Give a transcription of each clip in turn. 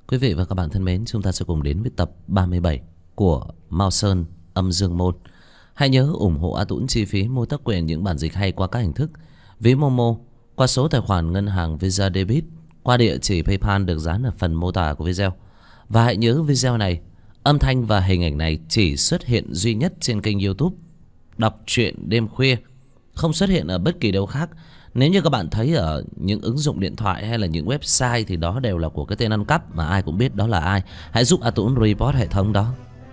Quý vị và các bạn thân mến, chúng ta sẽ cùng đến với tập 37 của Mao Sơn Âm Dương Môn. Hãy nhớ ủng hộ A Tũng chi phí mua tác quyền những bản dịch hay qua các hình thức: ví Momo, qua số tài khoản ngân hàng Visa Debit, qua địa chỉ PayPal được dán ở phần mô tả của video. Và hãy nhớ video này, âm thanh và hình ảnh này chỉ xuất hiện duy nhất trên kênh YouTube Đọc Truyện Đêm Khuya, không xuất hiện ở bất kỳ đâu khác. Nếu như các bạn thấy ở những ứng dụng điện thoại hay là những website thì đó đều là của cái tên ăn cắp mà ai cũng biết đó là ai. Hãy giúp A Tũng report hệ thống đó.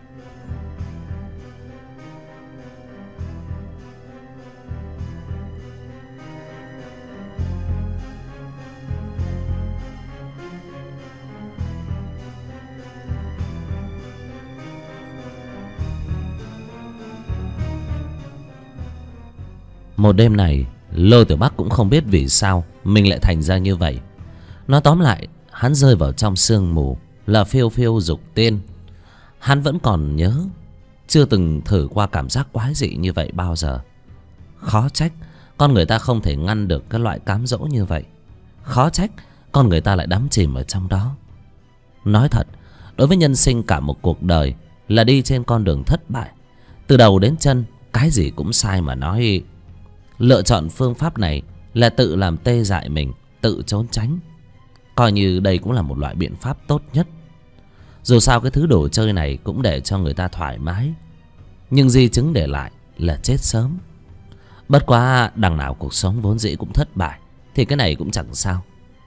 Một đêm này, Lô Tiểu Bắc cũng không biết vì sao mình lại thành ra như vậy. Nói tóm lại, hắn rơi vào trong sương mù là phiêu phiêu dục tiên. Hắn vẫn còn nhớ, chưa từng thử qua cảm giác quái dị như vậy bao giờ. Khó trách con người ta không thể ngăn được cái loại cám dỗ như vậy. Khó trách con người ta lại đắm chìm ở trong đó. Nói thật, đối với nhân sinh cả một cuộc đời là đi trên con đường thất bại. Từ đầu đến chân, cái gì cũng sai mà nói. Lựa chọn phương pháp này là tự làm tê dại mình, tự trốn tránh. Coi như đây cũng là một loại biện pháp tốt nhất. Dù sao cái thứ đồ chơi này cũng để cho người ta thoải mái, nhưng di chứng để lại là chết sớm. Bất quá đằng nào cuộc sống vốn dĩ cũng thất bại, thì cái này cũng chẳng sao.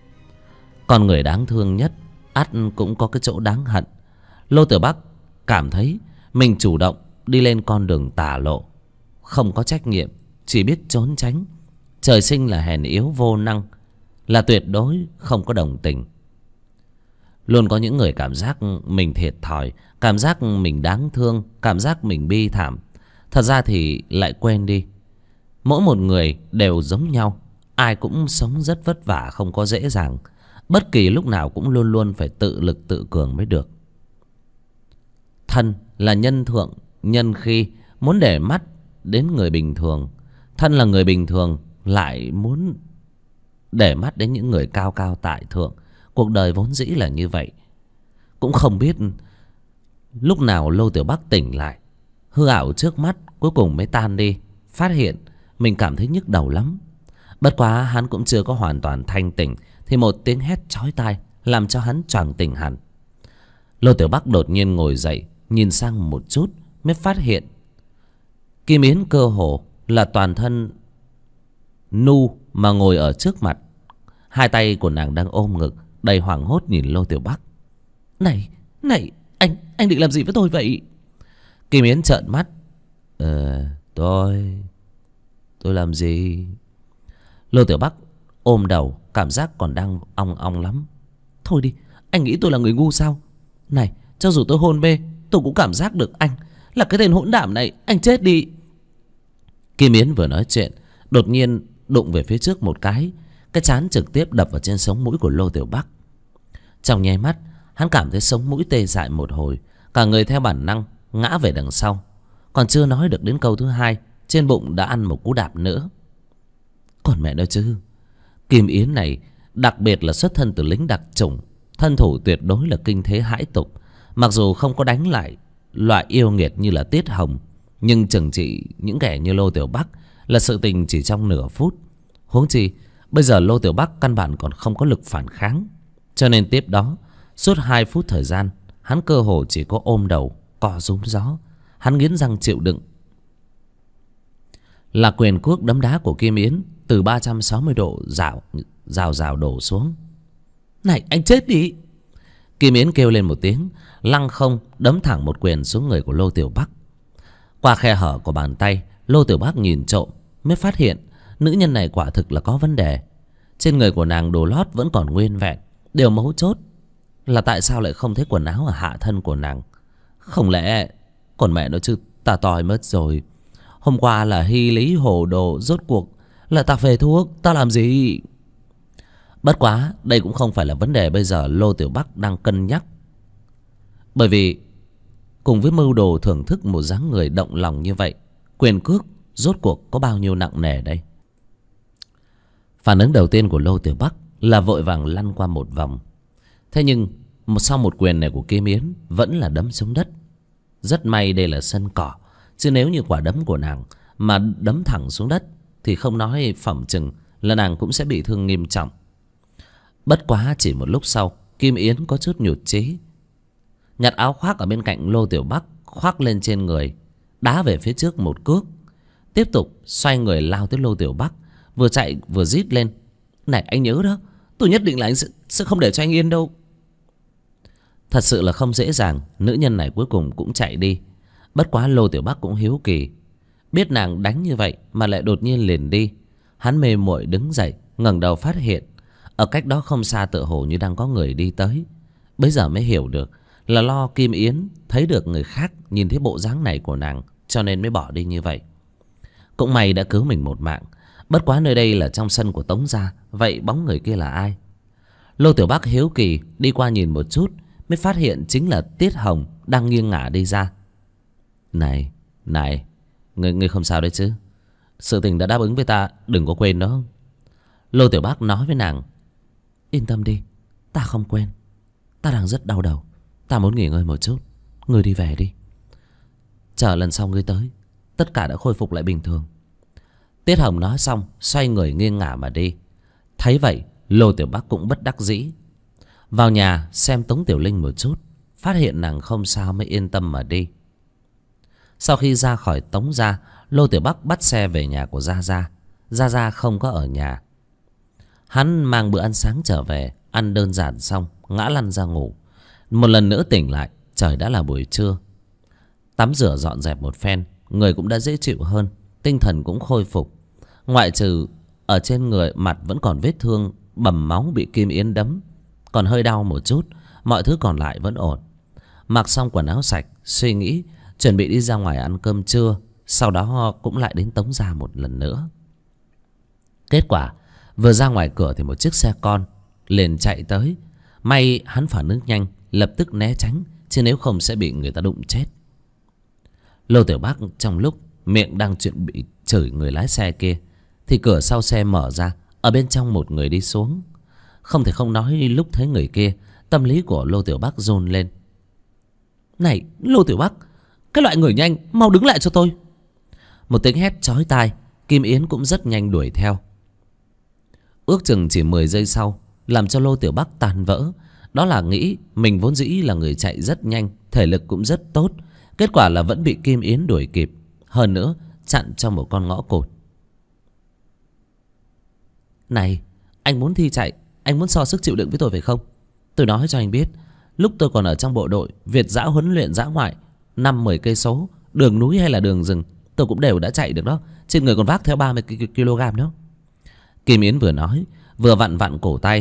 Con người đáng thương nhất ắt cũng có cái chỗ đáng hận. Lô Tiểu Bắc cảm thấy mình chủ động đi lên con đường tà lộ, không có trách nhiệm, chỉ biết trốn tránh. Trời sinh là hèn yếu vô năng, là tuyệt đối không có đồng tình. Luôn có những người cảm giác mình thiệt thòi, cảm giác mình đáng thương, cảm giác mình bi thảm. Thật ra thì lại quên đi, mỗi một người đều giống nhau. Ai cũng sống rất vất vả, không có dễ dàng. Bất kỳ lúc nào cũng luôn luôn phải tự lực tự cường mới được. Thân là nhân thượng, nhân khi muốn để mắt đến người bình thường. Thân là người bình thường lại muốn để mắt đến những người cao cao tại thượng. Cuộc đời vốn dĩ là như vậy. Cũng không biết lúc nào Lô Tiểu Bắc tỉnh lại, hư ảo trước mắt cuối cùng mới tan đi. Phát hiện mình cảm thấy nhức đầu lắm. Bất quá hắn cũng chưa có hoàn toàn thanh tỉnh thì một tiếng hét chói tai làm cho hắn choàng tỉnh hẳn. Lô Tiểu Bắc đột nhiên ngồi dậy, nhìn sang một chút mới phát hiện Kim Yến cơ hồ là toàn thân nu mà ngồi ở trước mặt. Hai tay của nàng đang ôm ngực, đầy hoảng hốt nhìn Lô Tiểu Bắc. Này, anh định làm gì với tôi vậy? Kim Yến trợn mắt. Tôi làm gì? Lô Tiểu Bắc ôm đầu, cảm giác còn đang ong ong lắm. Thôi đi, anh nghĩ tôi là người ngu sao? Này, cho dù tôi hôn mê, tôi cũng cảm giác được anh là cái tên hỗn đản này. Anh chết đi. Kim Yến vừa nói chuyện, đột nhiên đụng về phía trước một cái trán trực tiếp đập vào trên sống mũi của Lô Tiểu Bắc. Trong nháy mắt, hắn cảm thấy sống mũi tê dại một hồi, cả người theo bản năng ngã về đằng sau. Còn chưa nói được đến câu thứ hai, trên bụng đã ăn một cú đạp nữa. Còn mẹ nói chứ, Kim Yến này đặc biệt là xuất thân từ lính đặc chủng, thân thủ tuyệt đối là kinh thế hãi tục. Mặc dù không có đánh lại loại yêu nghiệt như là Tiết Hồng, nhưng chừng trị những kẻ như Lô Tiểu Bắc là sự tình chỉ trong nửa phút. Huống chi bây giờ Lô Tiểu Bắc căn bản còn không có lực phản kháng. Cho nên tiếp đó, suốt 2 phút thời gian, hắn cơ hồ chỉ có ôm đầu, cò rúm gió. Hắn nghiến răng chịu đựng. Là quyền cước đấm đá của Kim Yến từ 360 độ rào đổ xuống. Này, anh chết đi! Kim Yến kêu lên một tiếng, lăng không đấm thẳng một quyền xuống người của Lô Tiểu Bắc. Qua khe hở của bàn tay, Lô Tiểu Bắc nhìn trộm mới phát hiện nữ nhân này quả thực là có vấn đề. Trên người của nàng đồ lót vẫn còn nguyên vẹn. Điều mấu chốt là tại sao lại không thấy quần áo ở hạ thân của nàng? Không lẽ còn mẹ nó chứ, ta tòi mất rồi. Hôm qua là hy lý hồ đồ, rốt cuộc là ta phê thuốc, ta làm gì? Bất quá đây cũng không phải là vấn đề bây giờ Lô Tiểu Bắc đang cân nhắc. Bởi vì cùng với mưu đồ thưởng thức một dáng người động lòng như vậy, quyền cước rốt cuộc có bao nhiêu nặng nề đây? Phản ứng đầu tiên của Lô Tiểu Bắc là vội vàng lăn qua một vòng. Thế nhưng sau một quyền này của Kim Yến vẫn là đấm xuống đất. Rất may đây là sân cỏ, chứ nếu như quả đấm của nàng mà đấm thẳng xuống đất thì không nói phỏng chừng là nàng cũng sẽ bị thương nghiêm trọng. Bất quá chỉ một lúc sau, Kim Yến có chút nhụt chí, nhặt áo khoác ở bên cạnh Lô Tiểu Bắc khoác lên trên người, đá về phía trước một cước, tiếp tục xoay người lao tới Lô Tiểu Bắc, vừa chạy vừa rít lên: "Này anh nhớ đó, tôi nhất định là anh sẽ không để cho anh yên đâu." Thật sự là không dễ dàng, nữ nhân này cuối cùng cũng chạy đi. Bất quá Lô Tiểu Bắc cũng hiếu kỳ, biết nàng đánh như vậy mà lại đột nhiên liền đi. Hắn mê muội đứng dậy, ngẩng đầu phát hiện ở cách đó không xa tựa hồ như đang có người đi tới. Bấy giờ mới hiểu được là lo Kim Yến thấy được người khác nhìn thấy bộ dáng này của nàng, cho nên mới bỏ đi như vậy. Cũng may đã cứu mình một mạng. Bất quá nơi đây là trong sân của Tống gia, vậy bóng người kia là ai? Lô Tiểu Bắc hiếu kỳ đi qua nhìn một chút, mới phát hiện chính là Tiết Hồng đang nghiêng ngả đi ra. Này, ngươi không sao đấy chứ? Sự tình đã đáp ứng với ta, đừng có quên đó. Lô Tiểu Bắc nói với nàng: "Yên tâm đi, ta không quên. Ta đang rất đau đầu, ta muốn nghỉ ngơi một chút. Ngươi đi về đi. Chờ lần sau ngươi tới, tất cả đã khôi phục lại bình thường." Tiết Hồng nói xong xoay người nghiêng ngả mà đi. Thấy vậy, Lô Tiểu Bắc cũng bất đắc dĩ vào nhà xem Tống Tiểu Linh một chút, phát hiện nàng không sao mới yên tâm mà đi. Sau khi ra khỏi Tống gia, Lô Tiểu Bắc bắt xe về nhà của Gia Gia. Gia Gia không có ở nhà. Hắn mang bữa ăn sáng trở về, ăn đơn giản xong ngã lăn ra ngủ. Một lần nữa tỉnh lại, trời đã là buổi trưa. Tắm rửa dọn dẹp một phen, người cũng đã dễ chịu hơn, tinh thần cũng khôi phục. Ngoại trừ ở trên người mặt vẫn còn vết thương bầm máu bị Kim Yến đấm, còn hơi đau một chút, mọi thứ còn lại vẫn ổn. Mặc xong quần áo sạch, suy nghĩ chuẩn bị đi ra ngoài ăn cơm trưa, sau đó cũng lại đến Tống gia một lần nữa. Kết quả vừa ra ngoài cửa thì một chiếc xe con liền chạy tới. May hắn phản ứng nhanh, lập tức né tránh, chứ nếu không sẽ bị người ta đụng chết. Lô Tiểu Bắc trong lúc miệng đang chuẩn bị chửi người lái xe kia thì cửa sau xe mở ra, ở bên trong một người đi xuống. Không thể không nói, lúc thấy người kia, tâm lý của Lô Tiểu Bắc run lên. "Này Lô Tiểu Bắc, cái loại người nhanh, mau đứng lại cho tôi!" Một tiếng hét chói tai, Kim Yến cũng rất nhanh đuổi theo. Ước chừng chỉ 10 giây sau, làm cho Lô Tiểu Bắc tan vỡ. Đó là nghĩ mình vốn dĩ là người chạy rất nhanh, thể lực cũng rất tốt, kết quả là vẫn bị Kim Yến đuổi kịp, hơn nữa chặn trong một con ngõ cụt. "Này, anh muốn thi chạy, anh muốn so sức chịu đựng với tôi phải không? Tôi nói cho anh biết, lúc tôi còn ở trong bộ đội Việt dã huấn luyện dã ngoại, 5-10 cây số, đường núi hay là đường rừng, tôi cũng đều đã chạy được đó. Trên người còn vác theo 30 kg đó." Kim Yến vừa nói vừa vặn vặn cổ tay.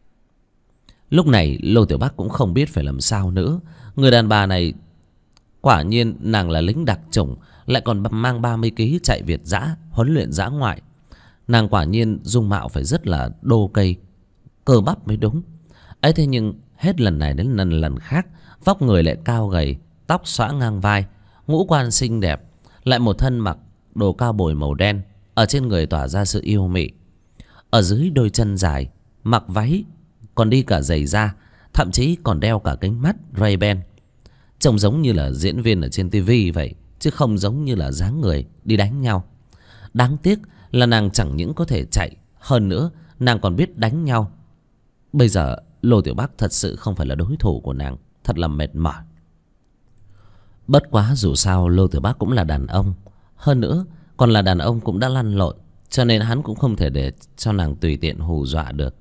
Lúc này Lô Tiểu Bắc cũng không biết phải làm sao nữa. Người đàn bà này quả nhiên nàng là lính đặc chủng, lại còn mang 30 kg chạy Việt dã huấn luyện dã ngoại. Nàng quả nhiên dung mạo phải rất là đô cây, cơ bắp mới đúng. Ấy thế nhưng hết lần này đến lần khác, vóc người lại cao gầy, tóc xõa ngang vai, ngũ quan xinh đẹp, lại một thân mặc đồ cao bồi màu đen, ở trên người tỏa ra sự yêu mị. Ở dưới đôi chân dài, mặc váy, còn đi cả giày da, thậm chí còn đeo cả kính mắt Ray-Ban. Trông giống như là diễn viên ở trên tivi vậy, chứ không giống như là dáng người đi đánh nhau. Đáng tiếc là nàng chẳng những có thể chạy, hơn nữa nàng còn biết đánh nhau. Bây giờ Lô Tiểu Bắc thật sự không phải là đối thủ của nàng, thật là mệt mỏi. Bất quá dù sao Lô Tiểu Bắc cũng là đàn ông, hơn nữa còn là đàn ông cũng đã lăn lộn, cho nên hắn cũng không thể để cho nàng tùy tiện hù dọa được.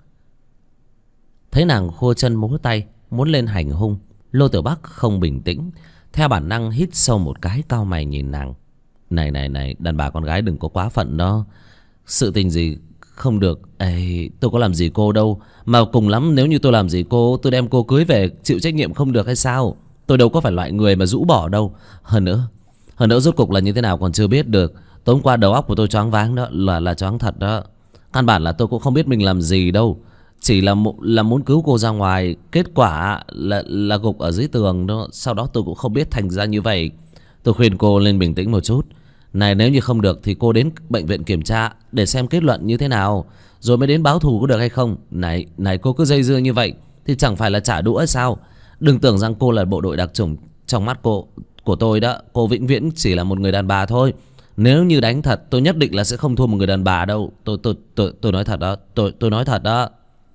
Thấy nàng khua chân múa tay muốn lên hành hung, Lô Tiểu Bắc không bình tĩnh, theo bản năng hít sâu một cái, cau mày nhìn nàng. Này, đàn bà con gái đừng có quá phận đó. Sự tình gì không được. Ê, tôi có làm gì cô đâu, mà cùng lắm nếu như tôi làm gì cô, tôi đem cô cưới về chịu trách nhiệm không được hay sao? Tôi đâu có phải loại người mà rũ bỏ đâu. Hơn nữa rốt cục là như thế nào còn chưa biết được. Tối hôm qua đầu óc của tôi choáng váng đó, là choáng thật đó. Căn bản là tôi cũng không biết mình làm gì đâu, chỉ là muốn cứu cô ra ngoài, kết quả là gục ở dưới tường đó. Sau đó tôi cũng không biết thành ra như vậy. Tôi khuyên cô lên bình tĩnh một chút. Này, nếu như không được thì cô đến bệnh viện kiểm tra để xem kết luận như thế nào, rồi mới đến báo thù có được hay không. Này, cô cứ dây dưa như vậy thì chẳng phải là trả đũa sao? Đừng tưởng rằng cô là bộ đội đặc chủng. Trong mắt cô của tôi đó, cô vĩnh viễn chỉ là một người đàn bà thôi. Nếu như đánh thật, tôi nhất định là sẽ không thua một người đàn bà đâu. Tôi nói thật đó. Tôi nói thật đó.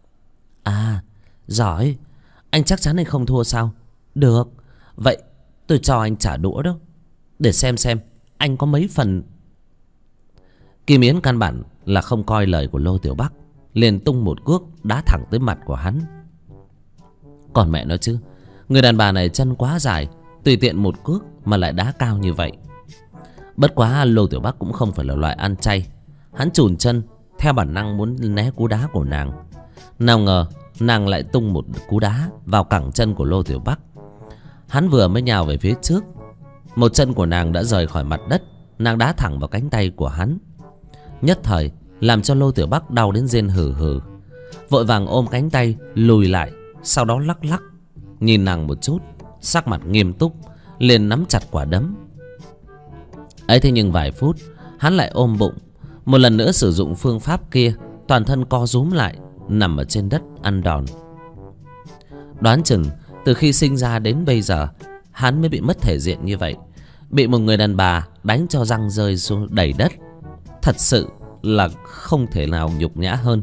À, giỏi. Anh chắc chắn anh không thua sao? Được. Vậy tôi cho anh trả đũa đó. Để xem anh có mấy phần. Kim Yến căn bản là không coi lời của Lô Tiểu Bắc, liền tung một cước đá thẳng tới mặt của hắn. Còn mẹ nó chứ, người đàn bà này chân quá dài, tùy tiện một cước mà lại đá cao như vậy. Bất quá Lô Tiểu Bắc cũng không phải là loại ăn chay. Hắn chùn chân theo bản năng muốn né cú đá của nàng. Nào ngờ nàng lại tung một cú đá vào cẳng chân của Lô Tiểu Bắc. Hắn vừa mới nhào về phía trước, một chân của nàng đã rời khỏi mặt đất. Nàng đá thẳng vào cánh tay của hắn, nhất thời làm cho Lô Tiểu Bắc đau đến rên hừ hừ. Vội vàng ôm cánh tay lùi lại, sau đó lắc lắc nhìn nàng một chút, sắc mặt nghiêm túc, liền nắm chặt quả đấm. Ấy thế nhưng vài phút hắn lại ôm bụng, một lần nữa sử dụng phương pháp kia, toàn thân co rúm lại, nằm ở trên đất ăn đòn. Đoán chừng từ khi sinh ra đến bây giờ hắn mới bị mất thể diện như vậy, bị một người đàn bà đánh cho răng rơi xuống đầy đất. Thật sự là không thể nào nhục nhã hơn.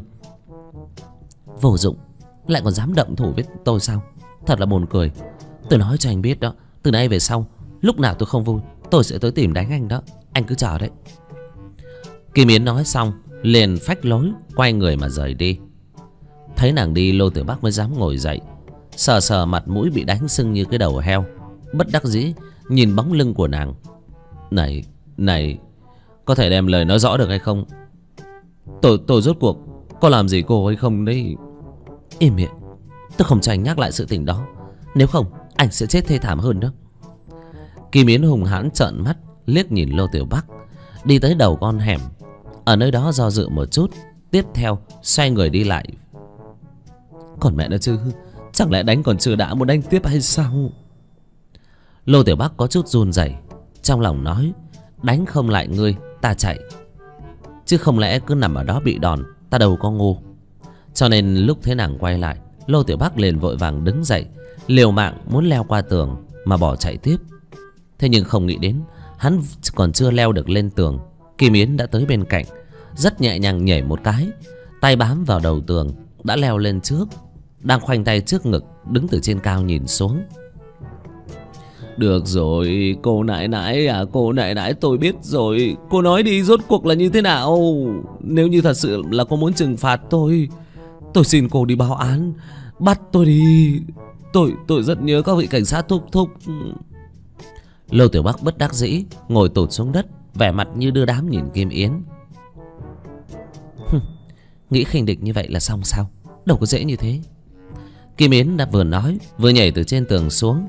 Vô dụng, lại còn dám động thủ với tôi sao? Thật là buồn cười. Tôi nói cho anh biết đó, từ nay về sau, lúc nào tôi không vui, tôi sẽ tới tìm đánh anh đó. Anh cứ chờ đấy. Kim Yến nói xong liền phách lối quay người mà rời đi. Thấy nàng đi, Lô Tiểu Bắc mới dám ngồi dậy, sờ sờ mặt mũi bị đánh sưng như cái đầu heo, bất đắc dĩ nhìn bóng lưng của nàng. Này, có thể đem lời nói rõ được hay không? Tôi rốt cuộc có làm gì cô hay không đấy? Im miệng, tôi không cho anh nhắc lại sự tình đó, nếu không anh sẽ chết thê thảm hơn đó. Kim Yến hùng hãn trợn mắt liếc nhìn Lô Tiểu Bắc, đi tới đầu con hẻm, ở nơi đó do dự một chút, tiếp theo xoay người đi lại. Còn mẹ nó chứ, chẳng lẽ đánh còn chưa đã muốn đánh tiếp hay sao? Lô Tiểu Bắc có chút run rẩy, trong lòng nói, đánh không lại ngươi ta chạy, chứ không lẽ cứ nằm ở đó bị đòn, ta đâu có ngu. Cho nên lúc thấy nàng quay lại, Lô Tiểu Bắc liền vội vàng đứng dậy, liều mạng muốn leo qua tường mà bỏ chạy tiếp. Thế nhưng không nghĩ đến, hắn còn chưa leo được lên tường, Kim Yến đã tới bên cạnh, rất nhẹ nhàng nhảy một cái, tay bám vào đầu tường, đã leo lên trước, đang khoanh tay trước ngực, đứng từ trên cao nhìn xuống. Được rồi, cô nãi nãi à, cô nãi nãi, tôi biết rồi. Cô nói đi, rốt cuộc là như thế nào? Nếu như thật sự là cô muốn trừng phạt tôi xin cô đi báo án, bắt tôi đi. Tôi rất nhớ các vị cảnh sát thúc. Lô Tiểu Bắc bất đắc dĩ ngồi tụt xuống đất, vẻ mặt như đưa đám nhìn Kim Yến. Nghĩ khinh địch như vậy là xong sao? Đâu có dễ như thế. Kim Yến đã vừa nói vừa nhảy từ trên tường xuống.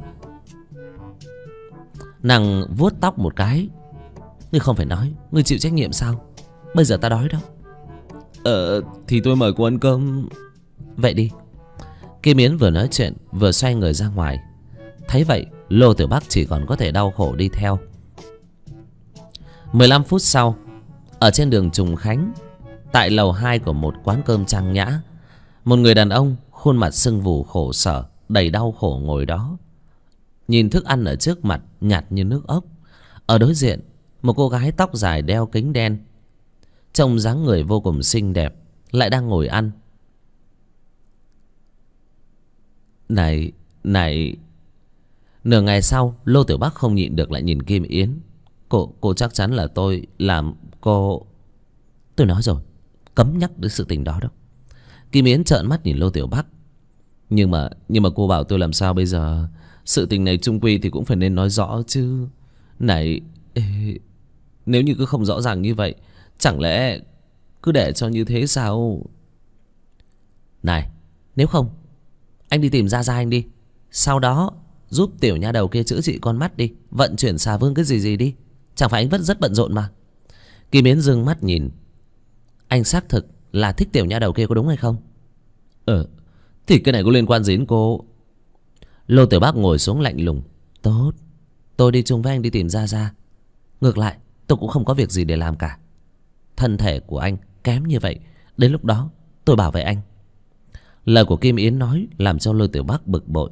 Nàng vuốt tóc một cái. Ngươi không phải nói ngươi chịu trách nhiệm sao? Bây giờ ta đói đó. Thì tôi mời cô ăn cơm. Vậy đi. Kim Yến vừa nói chuyện vừa xoay người ra ngoài. Thấy vậy, Lô Tiểu Bắc chỉ còn có thể đau khổ đi theo. 15 phút sau, ở trên đường Trùng Khánh, tại lầu 2 của một quán cơm trang nhã, một người đàn ông khuôn mặt sưng vù khổ sở, đầy đau khổ ngồi đó. Nhìn thức ăn ở trước mặt nhạt như nước ốc. Ở đối diện, một cô gái tóc dài đeo kính đen, trông dáng người vô cùng xinh đẹp, lại đang ngồi ăn. Này. Nửa ngày sau, Lô Tiểu Bắc không nhịn được lại nhìn Kim Yến. Cô chắc chắn là tôi làm cô... Tôi nói rồi, cấm nhắc đến sự tình đó đâu. Kim Yến trợn mắt nhìn Lô Tiểu Bắc. Nhưng mà cô bảo tôi làm sao bây giờ? Sự tình này chung quy thì cũng phải nên nói rõ chứ. Này, nếu như cứ không rõ ràng như vậy, chẳng lẽ cứ để cho như thế sao? Này, nếu không anh đi tìm Gia Gia anh đi, sau đó giúp tiểu nha đầu kia chữa trị con mắt đi, vận chuyển xà vương cái gì đi. Chẳng phải anh vẫn rất bận rộn mà. Kim Yến dương mắt nhìn. Anh xác thực là thích tiểu nha đầu kia có đúng hay không? Thì cái này có liên quan gì đến cô? Lô Tiểu Bắc ngồi xuống lạnh lùng. Tốt, tôi đi chung với anh đi tìm Gia Gia. Ngược lại tôi cũng không có việc gì để làm cả. Thân thể của anh kém như vậy, đến lúc đó tôi bảo vệ anh. Lời của Kim Yến nói làm cho Lô Tiểu Bắc bực bội.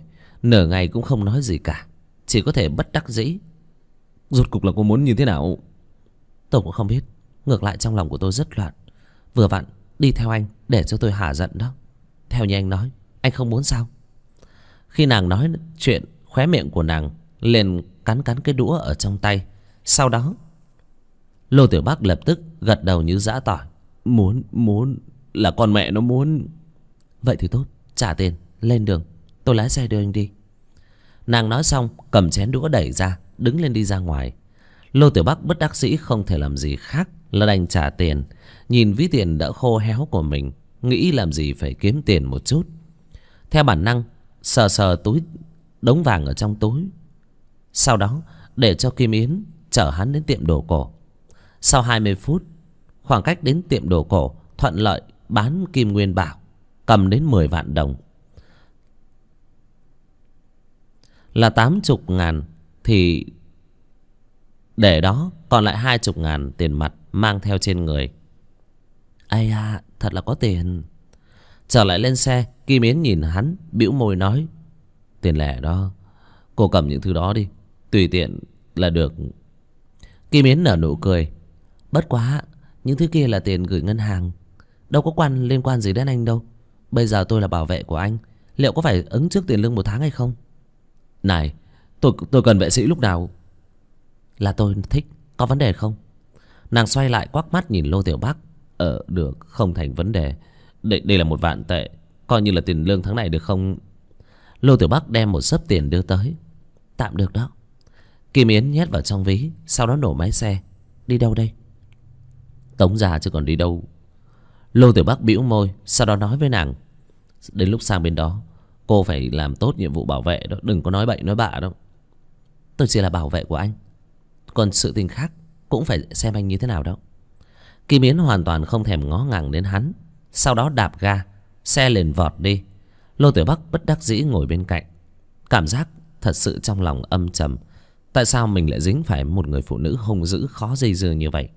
Nửa ngày cũng không nói gì cả, chỉ có thể bất đắc dĩ. Rốt cục là cô muốn như thế nào? Tôi cũng không biết. Ngược lại trong lòng của tôi rất loạn. Vừa vặn đi theo anh để cho tôi hả giận đó. Theo như anh nói, anh không muốn sao? Khi nàng nói chuyện, khóe miệng của nàng liền cắn cắn cái đũa ở trong tay. Sau đó Lô Tiểu Bắc lập tức gật đầu như giã tỏi. Muốn là con mẹ nó muốn. Vậy thì tốt, trả tiền, lên đường, tôi lái xe đưa anh đi. Nàng nói xong cầm chén đũa đẩy ra, đứng lên đi ra ngoài. Lô Tiểu Bắc bất đắc dĩ không thể làm gì khác là đành trả tiền. Nhìn ví tiền đã khô héo của mình, nghĩ làm gì phải kiếm tiền một chút. Theo bản năng sờ sờ túi đống vàng ở trong túi. Sau đó để cho Kim Yến chở hắn đến tiệm đồ cổ. Sau 20 phút, khoảng cách đến tiệm đồ cổ thuận lợi bán kim nguyên bảo, cầm đến 10 vạn đồng. Là 80.000 thì để đó, còn lại 20.000 tiền mặt mang theo trên người. Ây à, thật là có tiền. Trở lại lên xe, Kim Yến nhìn hắn, bĩu môi nói: tiền lẻ đó, cô cầm những thứ đó đi, tùy tiện là được. Kim Yến nở nụ cười: bất quá, những thứ kia là tiền gửi ngân hàng, đâu có liên quan gì đến anh đâu. Bây giờ tôi là bảo vệ của anh, liệu có phải ứng trước tiền lương 1 tháng hay không? Này, tôi cần vệ sĩ lúc nào? Là tôi thích, có vấn đề không? Nàng xoay lại quắc mắt nhìn Lô Tiểu Bắc. Được, không thành vấn đề. Đây là 1 vạn tệ, coi như là tiền lương tháng này được không? Lô Tiểu Bắc đem một xấp tiền đưa tới. Tạm được đó. Kim Yến nhét vào trong ví, sau đó nổ máy xe. Đi đâu đây? Tống ra chứ còn đi đâu. Lô Tiểu Bắc bĩu môi, sau đó nói với nàng: đến lúc sang bên đó, cô phải làm tốt nhiệm vụ bảo vệ đó, đừng có nói bậy nói bạ đâu. Tôi chỉ là bảo vệ của anh, còn sự tình khác cũng phải xem anh như thế nào đâu. Kim Yến hoàn toàn không thèm ngó ngàng đến hắn, sau đó đạp ga, xe liền vọt đi. Lô Tiểu Bắc bất đắc dĩ ngồi bên cạnh, cảm giác thật sự trong lòng âm trầm. Tại sao mình lại dính phải một người phụ nữ hung dữ khó dây dưa như vậy?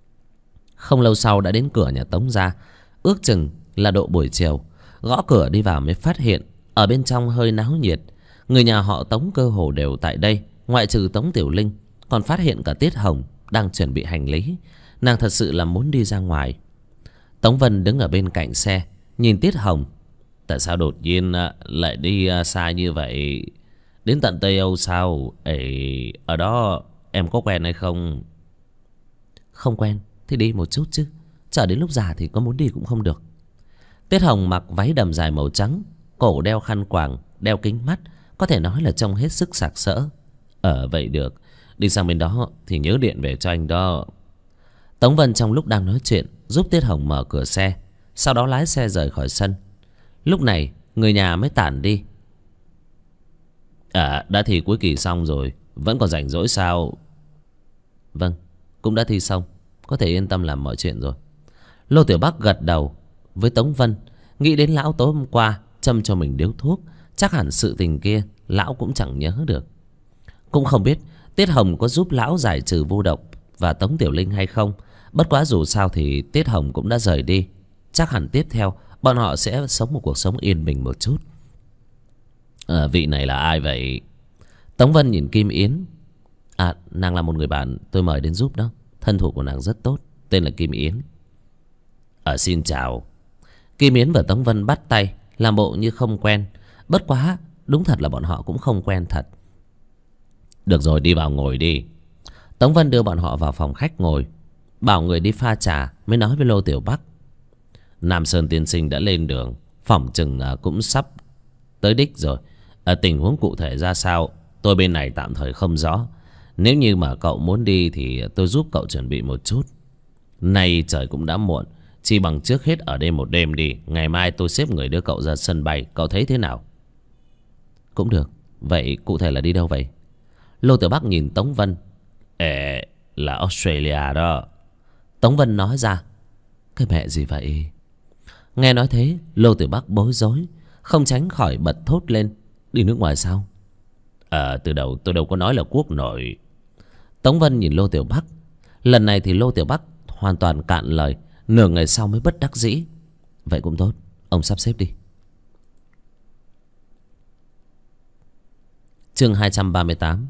Không lâu sau đã đến cửa nhà Tống gia. Ước chừng là độ buổi chiều. Gõ cửa đi vào mới phát hiện ở bên trong hơi náo nhiệt. Người nhà họ Tống cơ hồ đều tại đây, ngoại trừ Tống Tiểu Linh. Còn phát hiện cả Tiết Hồng đang chuẩn bị hành lý. Nàng thật sự là muốn đi ra ngoài. Tống Vân đứng ở bên cạnh xe, nhìn Tiết Hồng. Tại sao đột nhiên lại đi xa như vậy? Đến tận Tây Âu sao? Ở đó em có quen hay không? Không quen thì đi một chút chứ, chờ đến lúc già thì có muốn đi cũng không được. Tiết Hồng mặc váy đầm dài màu trắng, cổ đeo khăn quàng, đeo kính mắt, có thể nói là trông hết sức sặc sỡ. Vậy được, đi sang bên đó thì nhớ điện về cho anh đó. Tống Vân trong lúc đang nói chuyện giúp Tiết Hồng mở cửa xe, sau đó lái xe rời khỏi sân. Lúc này người nhà mới tản đi. Đã thi cuối kỳ xong rồi, vẫn còn rảnh rỗi sao? Vâng, cũng đã thi xong, có thể yên tâm làm mọi chuyện rồi. Lô Tiểu Bắc gật đầu với Tống Vân, nghĩ đến lão tối hôm qua châm cho mình điếu thuốc, chắc hẳn sự tình kia lão cũng chẳng nhớ được. Cũng không biết Tiết Hồng có giúp lão giải trừ vô độc và Tống Tiểu Linh hay không. Bất quá dù sao thì Tiết Hồng cũng đã rời đi, chắc hẳn tiếp theo bọn họ sẽ sống một cuộc sống yên bình một chút. Vị này là ai vậy? Tống Vân nhìn Kim Yến. Nàng là một người bạn tôi mời đến giúp đó, thân thủ của nàng rất tốt, tên là Kim Yến. Xin chào. Kim Yến và Tống Vân bắt tay, làm bộ như không quen. Bất quá đúng thật là bọn họ cũng không quen thật. Được rồi, đi vào ngồi đi. Tống Vân đưa bọn họ vào phòng khách ngồi, bảo người đi pha trà, mới nói với Lô Tiểu Bắc: Nam Sơn tiên sinh đã lên đường, phỏng chừng cũng sắp tới đích rồi. Tình huống cụ thể ra sao tôi bên này tạm thời không rõ. Nếu như mà cậu muốn đi thì tôi giúp cậu chuẩn bị một chút. Nay trời cũng đã muộn, chỉ bằng trước hết ở đây một đêm đi, ngày mai tôi xếp người đưa cậu ra sân bay. Cậu thấy thế nào? Cũng được. Vậy cụ thể là đi đâu vậy? Lô Tiểu Bắc nhìn Tống Vân. Là Australia đó. Tống Vân nói ra. Cái mẹ gì vậy? Nghe nói thế Lô Tiểu Bắc bối rối, không tránh khỏi bật thốt lên. Đi nước ngoài sao? Từ đầu tôi đâu có nói là quốc nội. Tống Vân nhìn Lô Tiểu Bắc. Lần này thì Lô Tiểu Bắc hoàn toàn cạn lời, nửa ngày sau mới bất đắc dĩ. Vậy cũng tốt, ông sắp xếp đi. Chương 238.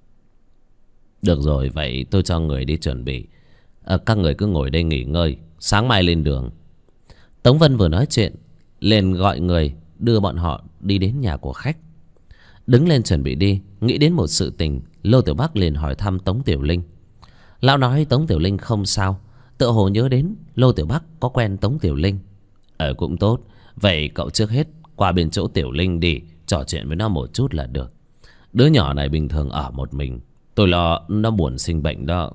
Được rồi, vậy tôi cho người đi chuẩn bị. Các người cứ ngồi đây nghỉ ngơi, sáng mai lên đường. Tống Vân vừa nói chuyện liền gọi người đưa bọn họ đi đến nhà của khách. Đứng lên chuẩn bị đi, nghĩ đến một sự tình, Lô Tiểu Bắc liền hỏi thăm Tống Tiểu Linh. Lão nói Tống Tiểu Linh không sao, tựa hồ nhớ đến Lô Tiểu Bắc có quen Tống Tiểu Linh. Cũng tốt. Vậy cậu trước hết qua bên chỗ Tiểu Linh đi, trò chuyện với nó một chút là được. Đứa nhỏ này bình thường ở một mình, tôi lo nó buồn sinh bệnh đó.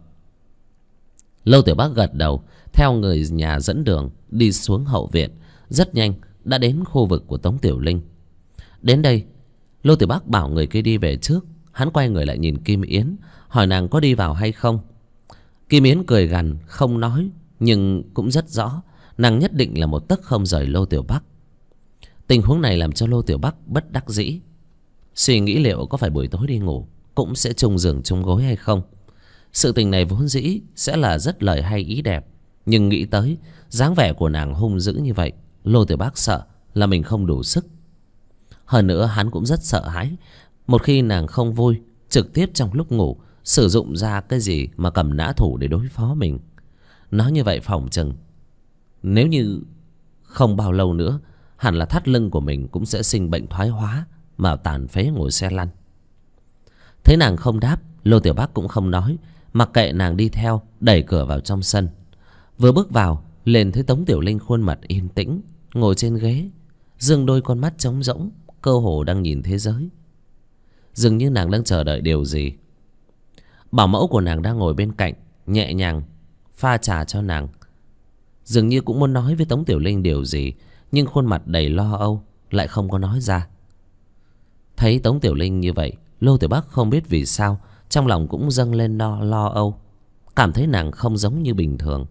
Lô Tiểu Bắc gật đầu, theo người nhà dẫn đường đi xuống hậu viện. Rất nhanh đã đến khu vực của Tống Tiểu Linh. Đến đây, Lô Tiểu Bắc bảo người kia đi về trước. Hắn quay người lại nhìn Kim Yến, hỏi nàng có đi vào hay không. Kim Yến cười gằn không nói, nhưng cũng rất rõ nàng nhất định là một tấc không rời Lô Tiểu Bắc. Tình huống này làm cho Lô Tiểu Bắc bất đắc dĩ, suy nghĩ liệu có phải buổi tối đi ngủ cũng sẽ chung giường chung gối hay không. Sự tình này vốn dĩ sẽ là rất lời hay ý đẹp, nhưng nghĩ tới dáng vẻ của nàng hung dữ như vậy, Lô Tiểu Bắc sợ là mình không đủ sức. Hơn nữa hắn cũng rất sợ hãi, một khi nàng không vui, trực tiếp trong lúc ngủ sử dụng ra cái gì mà cầm nã thủ để đối phó mình. Nói như vậy phỏng chừng nếu như không bao lâu nữa, hẳn là thắt lưng của mình cũng sẽ sinh bệnh thoái hóa mà tàn phế ngồi xe lăn. Thấy nàng không đáp, Lô Tiểu Bắc cũng không nói, mặc kệ nàng đi theo, đẩy cửa vào trong sân. Vừa bước vào liền thấy Tống Tiểu Linh khuôn mặt yên tĩnh ngồi trên ghế, dương đôi con mắt trống rỗng, cơ hồ đang nhìn thế giới. Dường như nàng đang chờ đợi điều gì. Bảo mẫu của nàng đang ngồi bên cạnh, nhẹ nhàng pha trà cho nàng, dường như cũng muốn nói với Tống Tiểu Linh điều gì, nhưng khuôn mặt đầy lo âu lại không có nói ra. Thấy Tống Tiểu Linh như vậy, Lô Tiểu Bắc không biết vì sao trong lòng cũng dâng lên lo âu, cảm thấy nàng không giống như bình thường.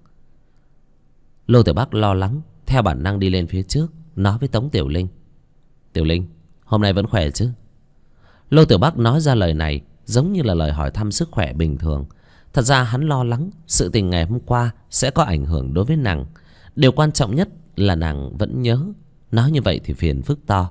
Lô Tiểu Bắc lo lắng, theo bản năng đi lên phía trước, nói với Tống Tiểu Linh: Tiểu Linh, hôm nay vẫn khỏe chứ? Lô Tiểu Bắc nói ra lời này giống như là lời hỏi thăm sức khỏe bình thường. Thật ra hắn lo lắng sự tình ngày hôm qua sẽ có ảnh hưởng đối với nàng. Điều quan trọng nhất là nàng vẫn nhớ. Nói như vậy thì phiền phức to.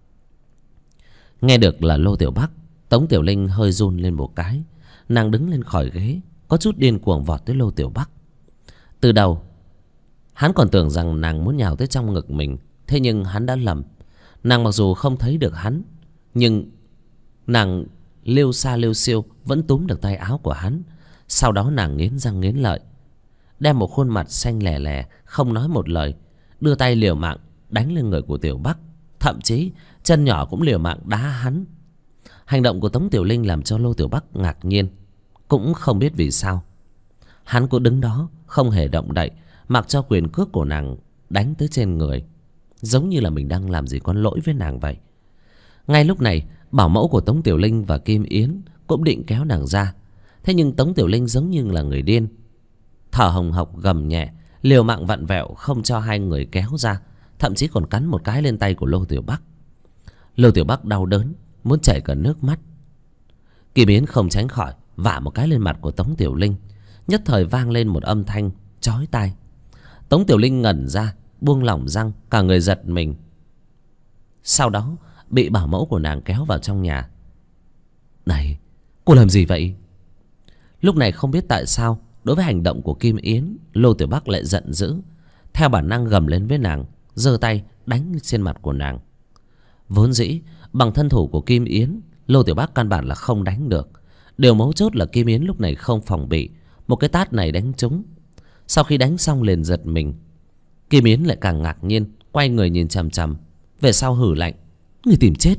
Nghe được là Lô Tiểu Bắc, Tống Tiểu Linh hơi run lên một cái. Nàng đứng lên khỏi ghế, có chút điên cuồng vọt tới Lô Tiểu Bắc. Từ đầu hắn còn tưởng rằng nàng muốn nhào tới trong ngực mình, thế nhưng hắn đã lầm. Nàng mặc dù không thấy được hắn, nhưng nàng liêu xa liêu siêu vẫn túm được tay áo của hắn. Sau đó nàng nghiến răng nghiến lợi, đem một khuôn mặt xanh lè lè không nói một lời, đưa tay liều mạng đánh lên người của Tiểu Bắc. Thậm chí chân nhỏ cũng liều mạng đá hắn. Hành động của Tống Tiểu Linh làm cho Lô Tiểu Bắc ngạc nhiên, cũng không biết vì sao. Hắn cứ đứng đó không hề động đậy, mặc cho quyền cước của nàng đánh tới trên người, giống như là mình đang làm gì có lỗi với nàng vậy. Ngay lúc này, bảo mẫu của Tống Tiểu Linh và Kim Yến cũng định kéo nàng ra. Thế nhưng Tống Tiểu Linh giống như là người điên, thở hồng hộc gầm nhẹ, liều mạng vặn vẹo không cho hai người kéo ra, thậm chí còn cắn một cái lên tay của Lô Tiểu Bắc. Lô Tiểu Bắc đau đớn muốn chảy cả nước mắt. Kim Yến không tránh khỏi vả một cái lên mặt của Tống Tiểu Linh, nhất thời vang lên một âm thanh chói tai. Tống Tiểu Linh ngẩn ra, buông lỏng răng, cả người giật mình. Sau đó bị bảo mẫu của nàng kéo vào trong nhà. Này, cô làm gì vậy? Lúc này không biết tại sao, đối với hành động của Kim Yến, Lô Tiểu Bắc lại giận dữ. Theo bản năng gầm lên với nàng, giơ tay đánh trên mặt của nàng. Vốn dĩ bằng thân thủ của Kim Yến, Lô Tiểu Bắc căn bản là không đánh được. Điều mấu chốt là Kim Yến lúc này không phòng bị, một cái tát này đánh trúng. Sau khi đánh xong liền giật mình. Kim Yến lại càng ngạc nhiên, quay người nhìn chằm chằm, về sau hử lạnh: Người tìm chết.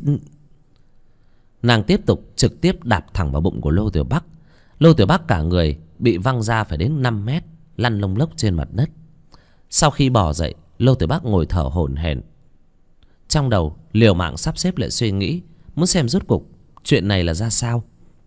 Nàng tiếp tục trực tiếp đạp thẳng vào bụng của Lô Tiểu Bắc. Lô Tiểu Bắc cả người bị văng ra phải đến 5 mét, lăn lông lốc trên mặt đất. Sau khi bò dậy, Lô Tiểu Bắc ngồi thở hổn hển. Trong đầu liều mạng sắp xếp lại suy nghĩ, muốn xem rốt cục chuyện này là ra sao.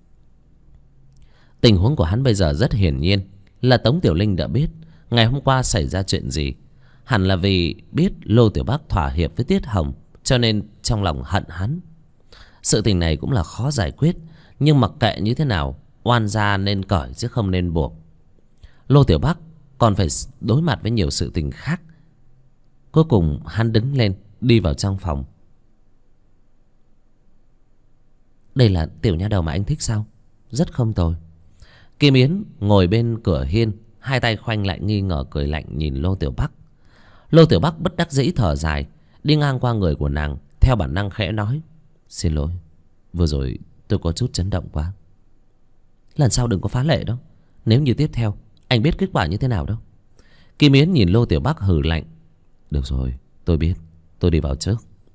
Tình huống của hắn bây giờ rất hiển nhiên là Tống Tiểu Linh đã biết ngày hôm qua xảy ra chuyện gì. Hẳn là vì biết Lô Tiểu Bắc thỏa hiệp với Tiết Hồng, cho nên trong lòng hận hắn. Sự tình này cũng là khó giải quyết, nhưng mặc kệ như thế nào, oan gia nên cởi chứ không nên buộc. Lô Tiểu Bắc còn phải đối mặt với nhiều sự tình khác. Cuối cùng hắn đứng lên đi vào trong phòng. Đây là tiểu nha đầu mà anh thích sao? Rất không tồi. Kim Yến ngồi bên cửa hiên, hai tay khoanh lại nghi ngờ cười lạnh nhìn Lô Tiểu Bắc. Lô Tiểu Bắc bất đắc dĩ thở dài, đi ngang qua người của nàng, theo bản năng khẽ nói: Xin lỗi, vừa rồi tôi có chút chấn động quá. Lần sau đừng có phá lệ đâu. Nếu như tiếp theo, anh biết kết quả như thế nào đâu. Kim Yến nhìn Lô Tiểu Bắc hừ lạnh: Được rồi, tôi biết, tôi đi vào trước.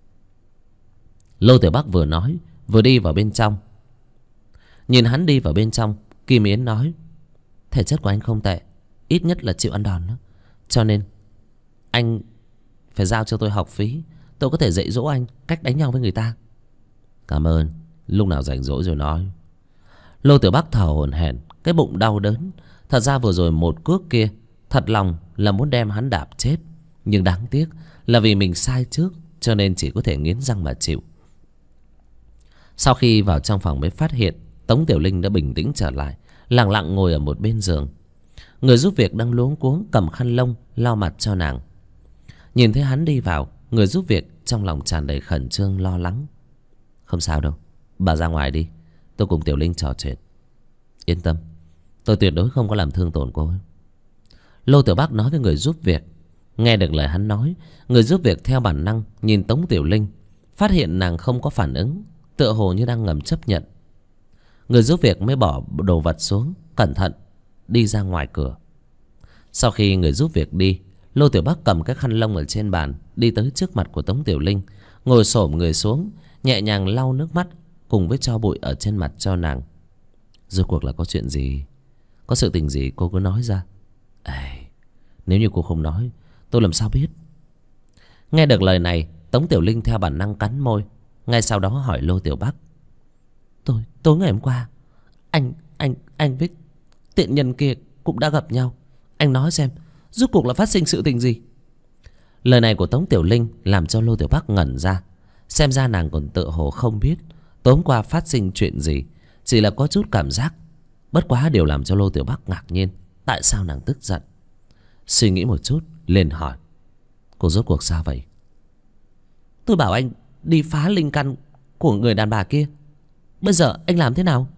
Lô Tiểu Bắc vừa nói vừa đi vào bên trong. Nhìn hắn đi vào bên trong, Kim Yến nói: Thể chất của anh không tệ, ít nhất là chịu ăn đòn đó. Cho nên anh phải giao cho tôi học phí, tôi có thể dạy dỗ anh cách đánh nhau với người ta. Cảm ơn, lúc nào rảnh rỗi rồi nói. Lô Tiểu Bắc thở hổn hển, cái bụng đau đớn. Thật ra vừa rồi một cước kia, thật lòng là muốn đem hắn đạp chết, nhưng đáng tiếc là vì mình sai trước, cho nên chỉ có thể nghiến răng mà chịu. Sau khi vào trong phòng mới phát hiện Tống Tiểu Linh đã bình tĩnh trở lại, lặng lặng ngồi ở một bên giường. Người giúp việc đang luống cuống cầm khăn lông lau mặt cho nàng. Nhìn thấy hắn đi vào, người giúp việc trong lòng tràn đầy khẩn trương lo lắng. Không sao đâu, bà ra ngoài đi, tôi cùng Tiểu Linh trò chuyện. Yên tâm, tôi tuyệt đối không có làm thương tổn cô ấy. Lô Tiểu Bắc nói với người giúp việc. Nghe được lời hắn nói, người giúp việc theo bản năng nhìn Tống Tiểu Linh, phát hiện nàng không có phản ứng, tựa hồ như đang ngầm chấp nhận. Người giúp việc mới bỏ đồ vật xuống, cẩn thận đi ra ngoài cửa. Sau khi người giúp việc đi, Lô Tiểu Bắc cầm cái khăn lông ở trên bàn, đi tới trước mặt của Tống Tiểu Linh, ngồi xổm người xuống, nhẹ nhàng lau nước mắt cùng với tro bụi ở trên mặt cho nàng. Rốt cuộc là có chuyện gì? Có sự tình gì cô cứ nói ra. Nếu như cô không nói, tôi làm sao biết? Nghe được lời này, Tống Tiểu Linh theo bản năng cắn môi, ngay sau đó hỏi Lô Tiểu Bắc: Tối ngày hôm qua, anh với tiện nhân kia cũng đã gặp nhau. Anh nói xem, rốt cuộc là phát sinh sự tình gì? Lời này của Tống Tiểu Linh làm cho Lô Tiểu Bắc ngẩn ra. Xem ra nàng còn tựa hồ không biết tối hôm qua phát sinh chuyện gì, chỉ là có chút cảm giác. Bất quá điều làm cho Lô Tiểu Bắc ngạc nhiên, tại sao nàng tức giận. Suy nghĩ một chút, liền hỏi: Cô rốt cuộc sao vậy? Tôi bảo anh đi phá linh căn của người đàn bà kia, bây giờ anh làm thế nào?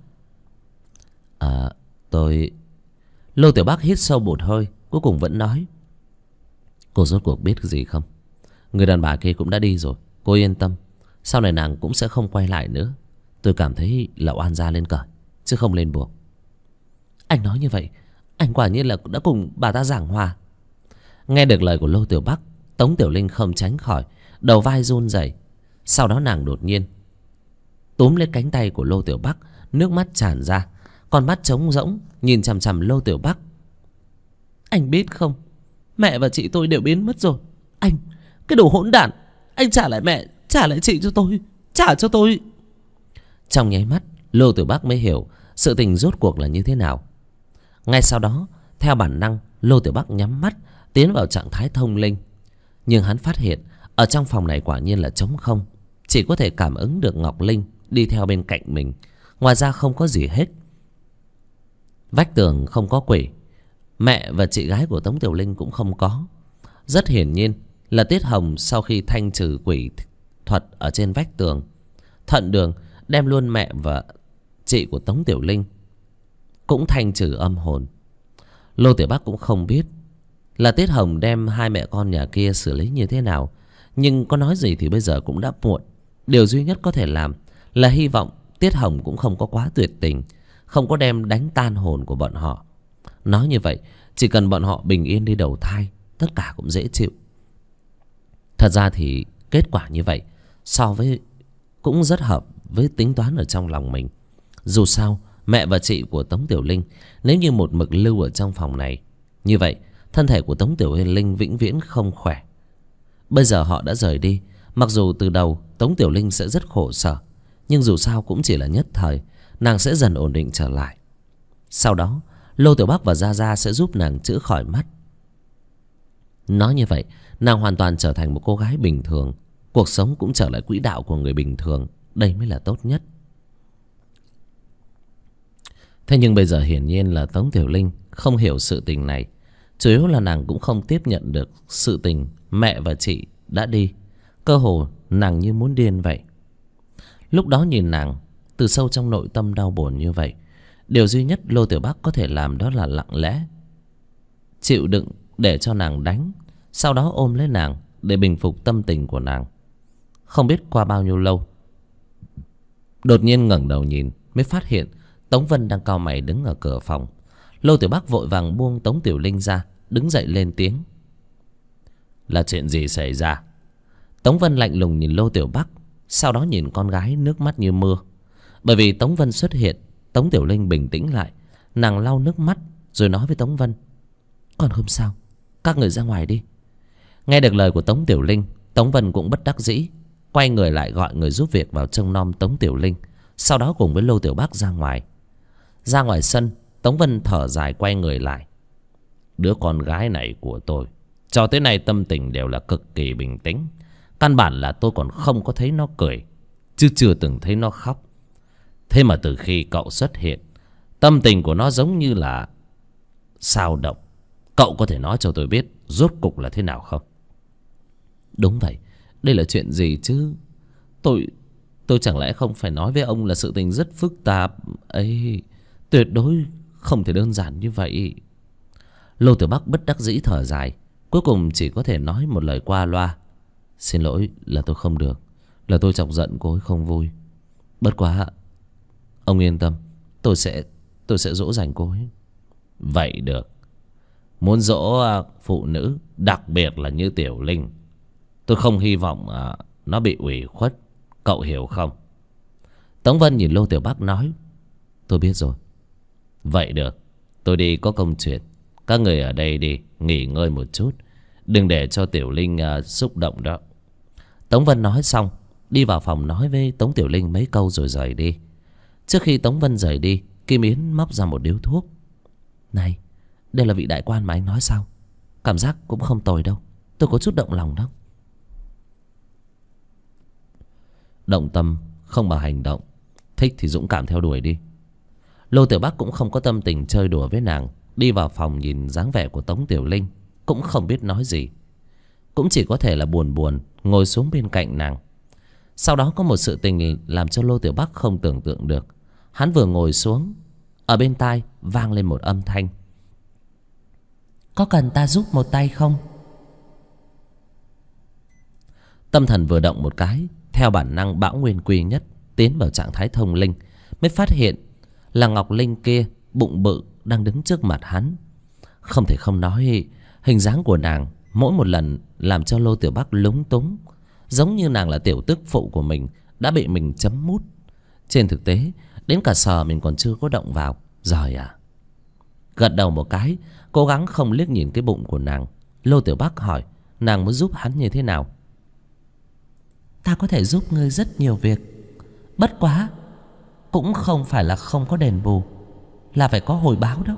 Tôi... Lô Tiểu Bắc hít sâu một hơi, cuối cùng vẫn nói: Cô rốt cuộc biết cái gì không? Người đàn bà kia cũng đã đi rồi, cô yên tâm, sau này nàng cũng sẽ không quay lại nữa. Tôi cảm thấy là oan gia lên cởi, chứ không lên buộc. Anh nói như vậy, anh quả nhiên là đã cùng bà ta giảng hòa. Nghe được lời của Lô Tiểu Bắc, Tống Tiểu Linh không tránh khỏi, đầu vai run rẩy. Sau đó nàng đột nhiên túm lấy cánh tay của Lô Tiểu Bắc, nước mắt tràn ra, con mắt trống rỗng nhìn chằm chằm Lô Tiểu Bắc. Anh biết không, mẹ và chị tôi đều biến mất rồi. Anh, cái đồ hỗn đản, anh trả lại mẹ, trả lại chị cho tôi, trả cho tôi. Trong nháy mắt, Lô Tiểu Bắc mới hiểu sự tình rốt cuộc là như thế nào. Ngay sau đó, theo bản năng, Lô Tiểu Bắc nhắm mắt tiến vào trạng thái thông linh. Nhưng hắn phát hiện ở trong phòng này quả nhiên là trống không, chỉ có thể cảm ứng được Ngọc Linh đi theo bên cạnh mình, ngoài ra không có gì hết. Vách tường không có quỷ, mẹ và chị gái của Tống Tiểu Linh cũng không có. Rất hiển nhiên là Tiết Hồng sau khi thanh trừ quỷ thuật ở trên vách tường, thuận đường đem luôn mẹ và chị của Tống Tiểu Linh, cũng thanh trừ âm hồn. Lô Tiểu Bắc cũng không biết là Tiết Hồng đem hai mẹ con nhà kia xử lý như thế nào, nhưng có nói gì thì bây giờ cũng đã muộn. Điều duy nhất có thể làm là hy vọng Tiết Hồng cũng không có quá tuyệt tình, không có đem đánh tan hồn của bọn họ. Nói như vậy, chỉ cần bọn họ bình yên đi đầu thai, tất cả cũng dễ chịu. Thật ra thì kết quả như vậy so với cũng rất hợp với tính toán ở trong lòng mình. Dù sao, mẹ và chị của Tống Tiểu Linh nếu như một mực lưu ở trong phòng này, như vậy thân thể của Tống Tiểu Linh vĩnh viễn không khỏe. Bây giờ họ đã rời đi, mặc dù từ đầu Tống Tiểu Linh sẽ rất khổ sở, nhưng dù sao cũng chỉ là nhất thời, nàng sẽ dần ổn định trở lại. Sau đó, Lô Tiểu Bắc và Gia Gia sẽ giúp nàng chữa khỏi mắt. Nói như vậy, nàng hoàn toàn trở thành một cô gái bình thường, cuộc sống cũng trở lại quỹ đạo của người bình thường. Đây mới là tốt nhất. Thế nhưng bây giờ hiển nhiên là Tống Tiểu Linh không hiểu sự tình này. Chủ yếu là nàng cũng không tiếp nhận được sự tình mẹ và chị đã đi. Cơ hồ nàng như muốn điên vậy. Lúc đó nhìn nàng, Từ sâu trong nội tâm đau buồn như vậy, điều duy nhất Lô Tiểu Bắc có thể làm đó là lặng lẽ chịu đựng để cho nàng đánh, sau đó ôm lấy nàng để bình phục tâm tình của nàng. Không biết qua bao nhiêu lâu, đột nhiên ngẩng đầu nhìn mới phát hiện Tống Vân đang cau mày đứng ở cửa phòng. Lô Tiểu Bắc vội vàng buông Tống Tiểu Linh ra, đứng dậy lên tiếng: là chuyện gì xảy ra? Tống Vân lạnh lùng nhìn Lô Tiểu Bắc, sau đó nhìn con gái nước mắt như mưa. Bởi vì Tống Vân xuất hiện, Tống Tiểu Linh bình tĩnh lại. Nàng lau nước mắt rồi nói với Tống Vân: con không sao, các người ra ngoài đi. Nghe được lời của Tống Tiểu Linh, Tống Vân cũng bất đắc dĩ, quay người lại gọi người giúp việc vào trông nom Tống Tiểu Linh, sau đó cùng với Lô Tiểu Bắc ra ngoài. Ra ngoài sân, Tống Vân thở dài quay người lại: đứa con gái này của tôi cho tới nay tâm tình đều là cực kỳ bình tĩnh. Căn bản là tôi còn không có thấy nó cười, chứ chưa từng thấy nó khóc. Thế mà từ khi cậu xuất hiện, tâm tình của nó giống như là sao động. Cậu có thể nói cho tôi biết rốt cục là thế nào không? Đúng vậy, đây là chuyện gì chứ? Tôi chẳng lẽ không phải nói với ông là sự tình rất phức tạp ấy, tuyệt đối không thể đơn giản như vậy. Lô Tiểu Bắc bất đắc dĩ thở dài, cuối cùng chỉ có thể nói một lời qua loa: xin lỗi, là tôi không được, là tôi chọc giận cô ấy không vui. Bất quá ông yên tâm, tôi sẽ dỗ dành cô ấy. Vậy được. Muốn dỗ phụ nữ, đặc biệt là như Tiểu Linh, tôi không hy vọng nó bị ủy khuất, cậu hiểu không? Tống Vân nhìn Lô Tiểu Bắc nói: tôi biết rồi. Vậy được, tôi đi có công chuyện. Các người ở đây đi, nghỉ ngơi một chút, đừng để cho Tiểu Linh xúc động đó. Tống Vân nói xong, đi vào phòng nói với Tống Tiểu Linh mấy câu rồi rời đi. Trước khi Tống Vân rời đi, Kim Yến móc ra một điếu thuốc. Này, đây là vị đại quan mà anh nói sao? Cảm giác cũng không tồi đâu, tôi có chút động lòng đó. Động tâm không bằng hành động, thích thì dũng cảm theo đuổi đi. Lô Tiểu Bắc cũng không có tâm tình chơi đùa với nàng, đi vào phòng nhìn dáng vẻ của Tống Tiểu Linh, cũng không biết nói gì, cũng chỉ có thể là buồn buồn ngồi xuống bên cạnh nàng. Sau đó có một sự tình làm cho Lô Tiểu Bắc không tưởng tượng được. Hắn vừa ngồi xuống, ở bên tai vang lên một âm thanh: có cần ta giúp một tay không? Tâm thần vừa động một cái, theo bản năng bão nguyên quy nhất tiến vào trạng thái thông linh, mới phát hiện là Ngọc Linh kia bụng bự đang đứng trước mặt hắn. Không thể không nói, hình dáng của nàng mỗi một lần làm cho Lô Tiểu Bắc lúng túng, giống như nàng là tiểu tức phụ của mình đã bị mình chấm mút. Trên thực tế, đến cả sờ mình còn chưa có động vào. Rồi à? Gật đầu một cái, cố gắng không liếc nhìn cái bụng của nàng, Lô Tiểu Bắc hỏi nàng muốn giúp hắn như thế nào. Ta có thể giúp ngươi rất nhiều việc, bất quá cũng không phải là không có đền bù, là phải có hồi báo đó.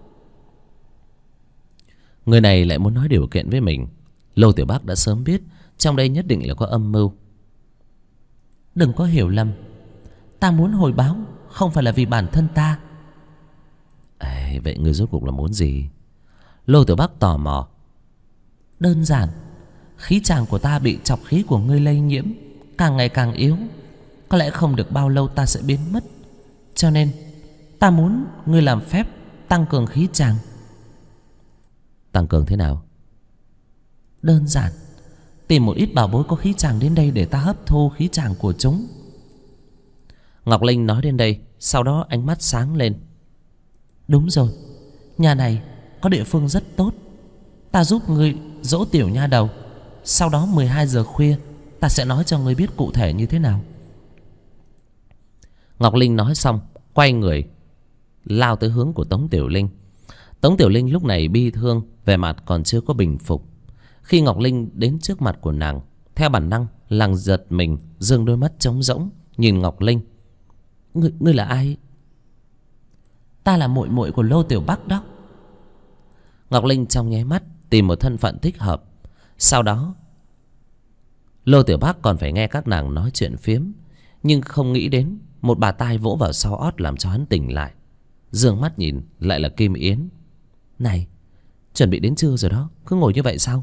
Người này lại muốn nói điều kiện với mình. Lô Tiểu Bắc đã sớm biết trong đây nhất định là có âm mưu. Đừng có hiểu lầm, ta muốn hồi báo không phải là vì bản thân ta. Vậy ngươi rốt cuộc là muốn gì? Lô Tiểu Bắc tò mò. Đơn giản, khí chàng của ta bị chọc khí của ngươi lây nhiễm, càng ngày càng yếu, có lẽ không được bao lâu ta sẽ biến mất. Cho nên ta muốn ngươi làm phép tăng cường khí chàng. Tăng cường thế nào? Đơn giản, tìm một ít bảo bối có khí chàng đến đây để ta hấp thu khí chàng của chúng. Ngọc Linh nói đến đây, sau đó ánh mắt sáng lên. Đúng rồi, nhà này có địa phương rất tốt, ta giúp ngươi dỗ tiểu nha đầu. Sau đó 12 giờ khuya ta sẽ nói cho ngươi biết cụ thể như thế nào. Ngọc Linh nói xong, quay người lao tới hướng của Tống Tiểu Linh. Tống Tiểu Linh lúc này bi thương, vẻ mặt còn chưa có bình phục. Khi Ngọc Linh đến trước mặt của nàng, theo bản năng nàng giật mình, dương đôi mắt trống rỗng nhìn Ngọc Linh. Ngươi là ai? Ta là muội muội của Lô Tiểu Bắc đó. Ngọc Linh trong nháy mắt tìm một thân phận thích hợp. Sau đó Lô Tiểu Bắc còn phải nghe các nàng nói chuyện phiếm, nhưng không nghĩ đến một bà tai vỗ vào sau ót làm cho hắn tỉnh lại. Dương mắt nhìn lại là Kim Yến. Này, chuẩn bị đến trưa rồi đó, cứ ngồi như vậy sao?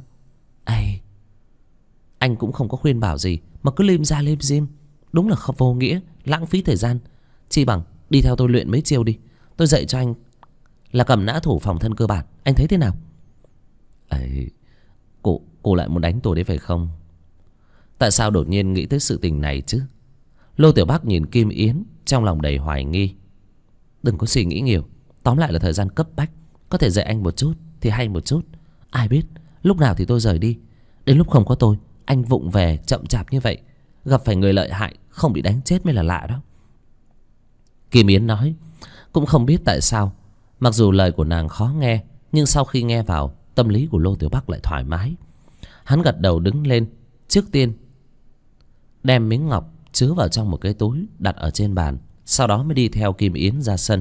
Anh cũng không có khuyên bảo gì mà cứ lim ra lim dim, đúng là không vô nghĩa, lãng phí thời gian. Chi bằng đi theo tôi luyện mấy chiêu đi. Tôi dạy cho anh là cầm nã thủ phòng thân cơ bản. Anh thấy thế nào? Ấy, cô lại muốn đánh tôi đấy phải không? Tại sao đột nhiên nghĩ tới sự tình này chứ? Lô Tiểu Bắc nhìn Kim Yến, trong lòng đầy hoài nghi. Đừng có suy nghĩ nhiều. Tóm lại là thời gian cấp bách. Có thể dạy anh một chút thì hay một chút. Ai biết lúc nào thì tôi rời đi. Đến lúc không có tôi, anh vụng về chậm chạp như vậy, gặp phải người lợi hại không bị đánh chết mới là lạ đó. Kim Yến nói. Cũng không biết tại sao, mặc dù lời của nàng khó nghe, nhưng sau khi nghe vào, tâm lý của Lô Tiểu Bắc lại thoải mái. Hắn gật đầu đứng lên. Trước tiên đem miếng ngọc chứa vào trong một cái túi đặt ở trên bàn, sau đó mới đi theo Kim Yến ra sân.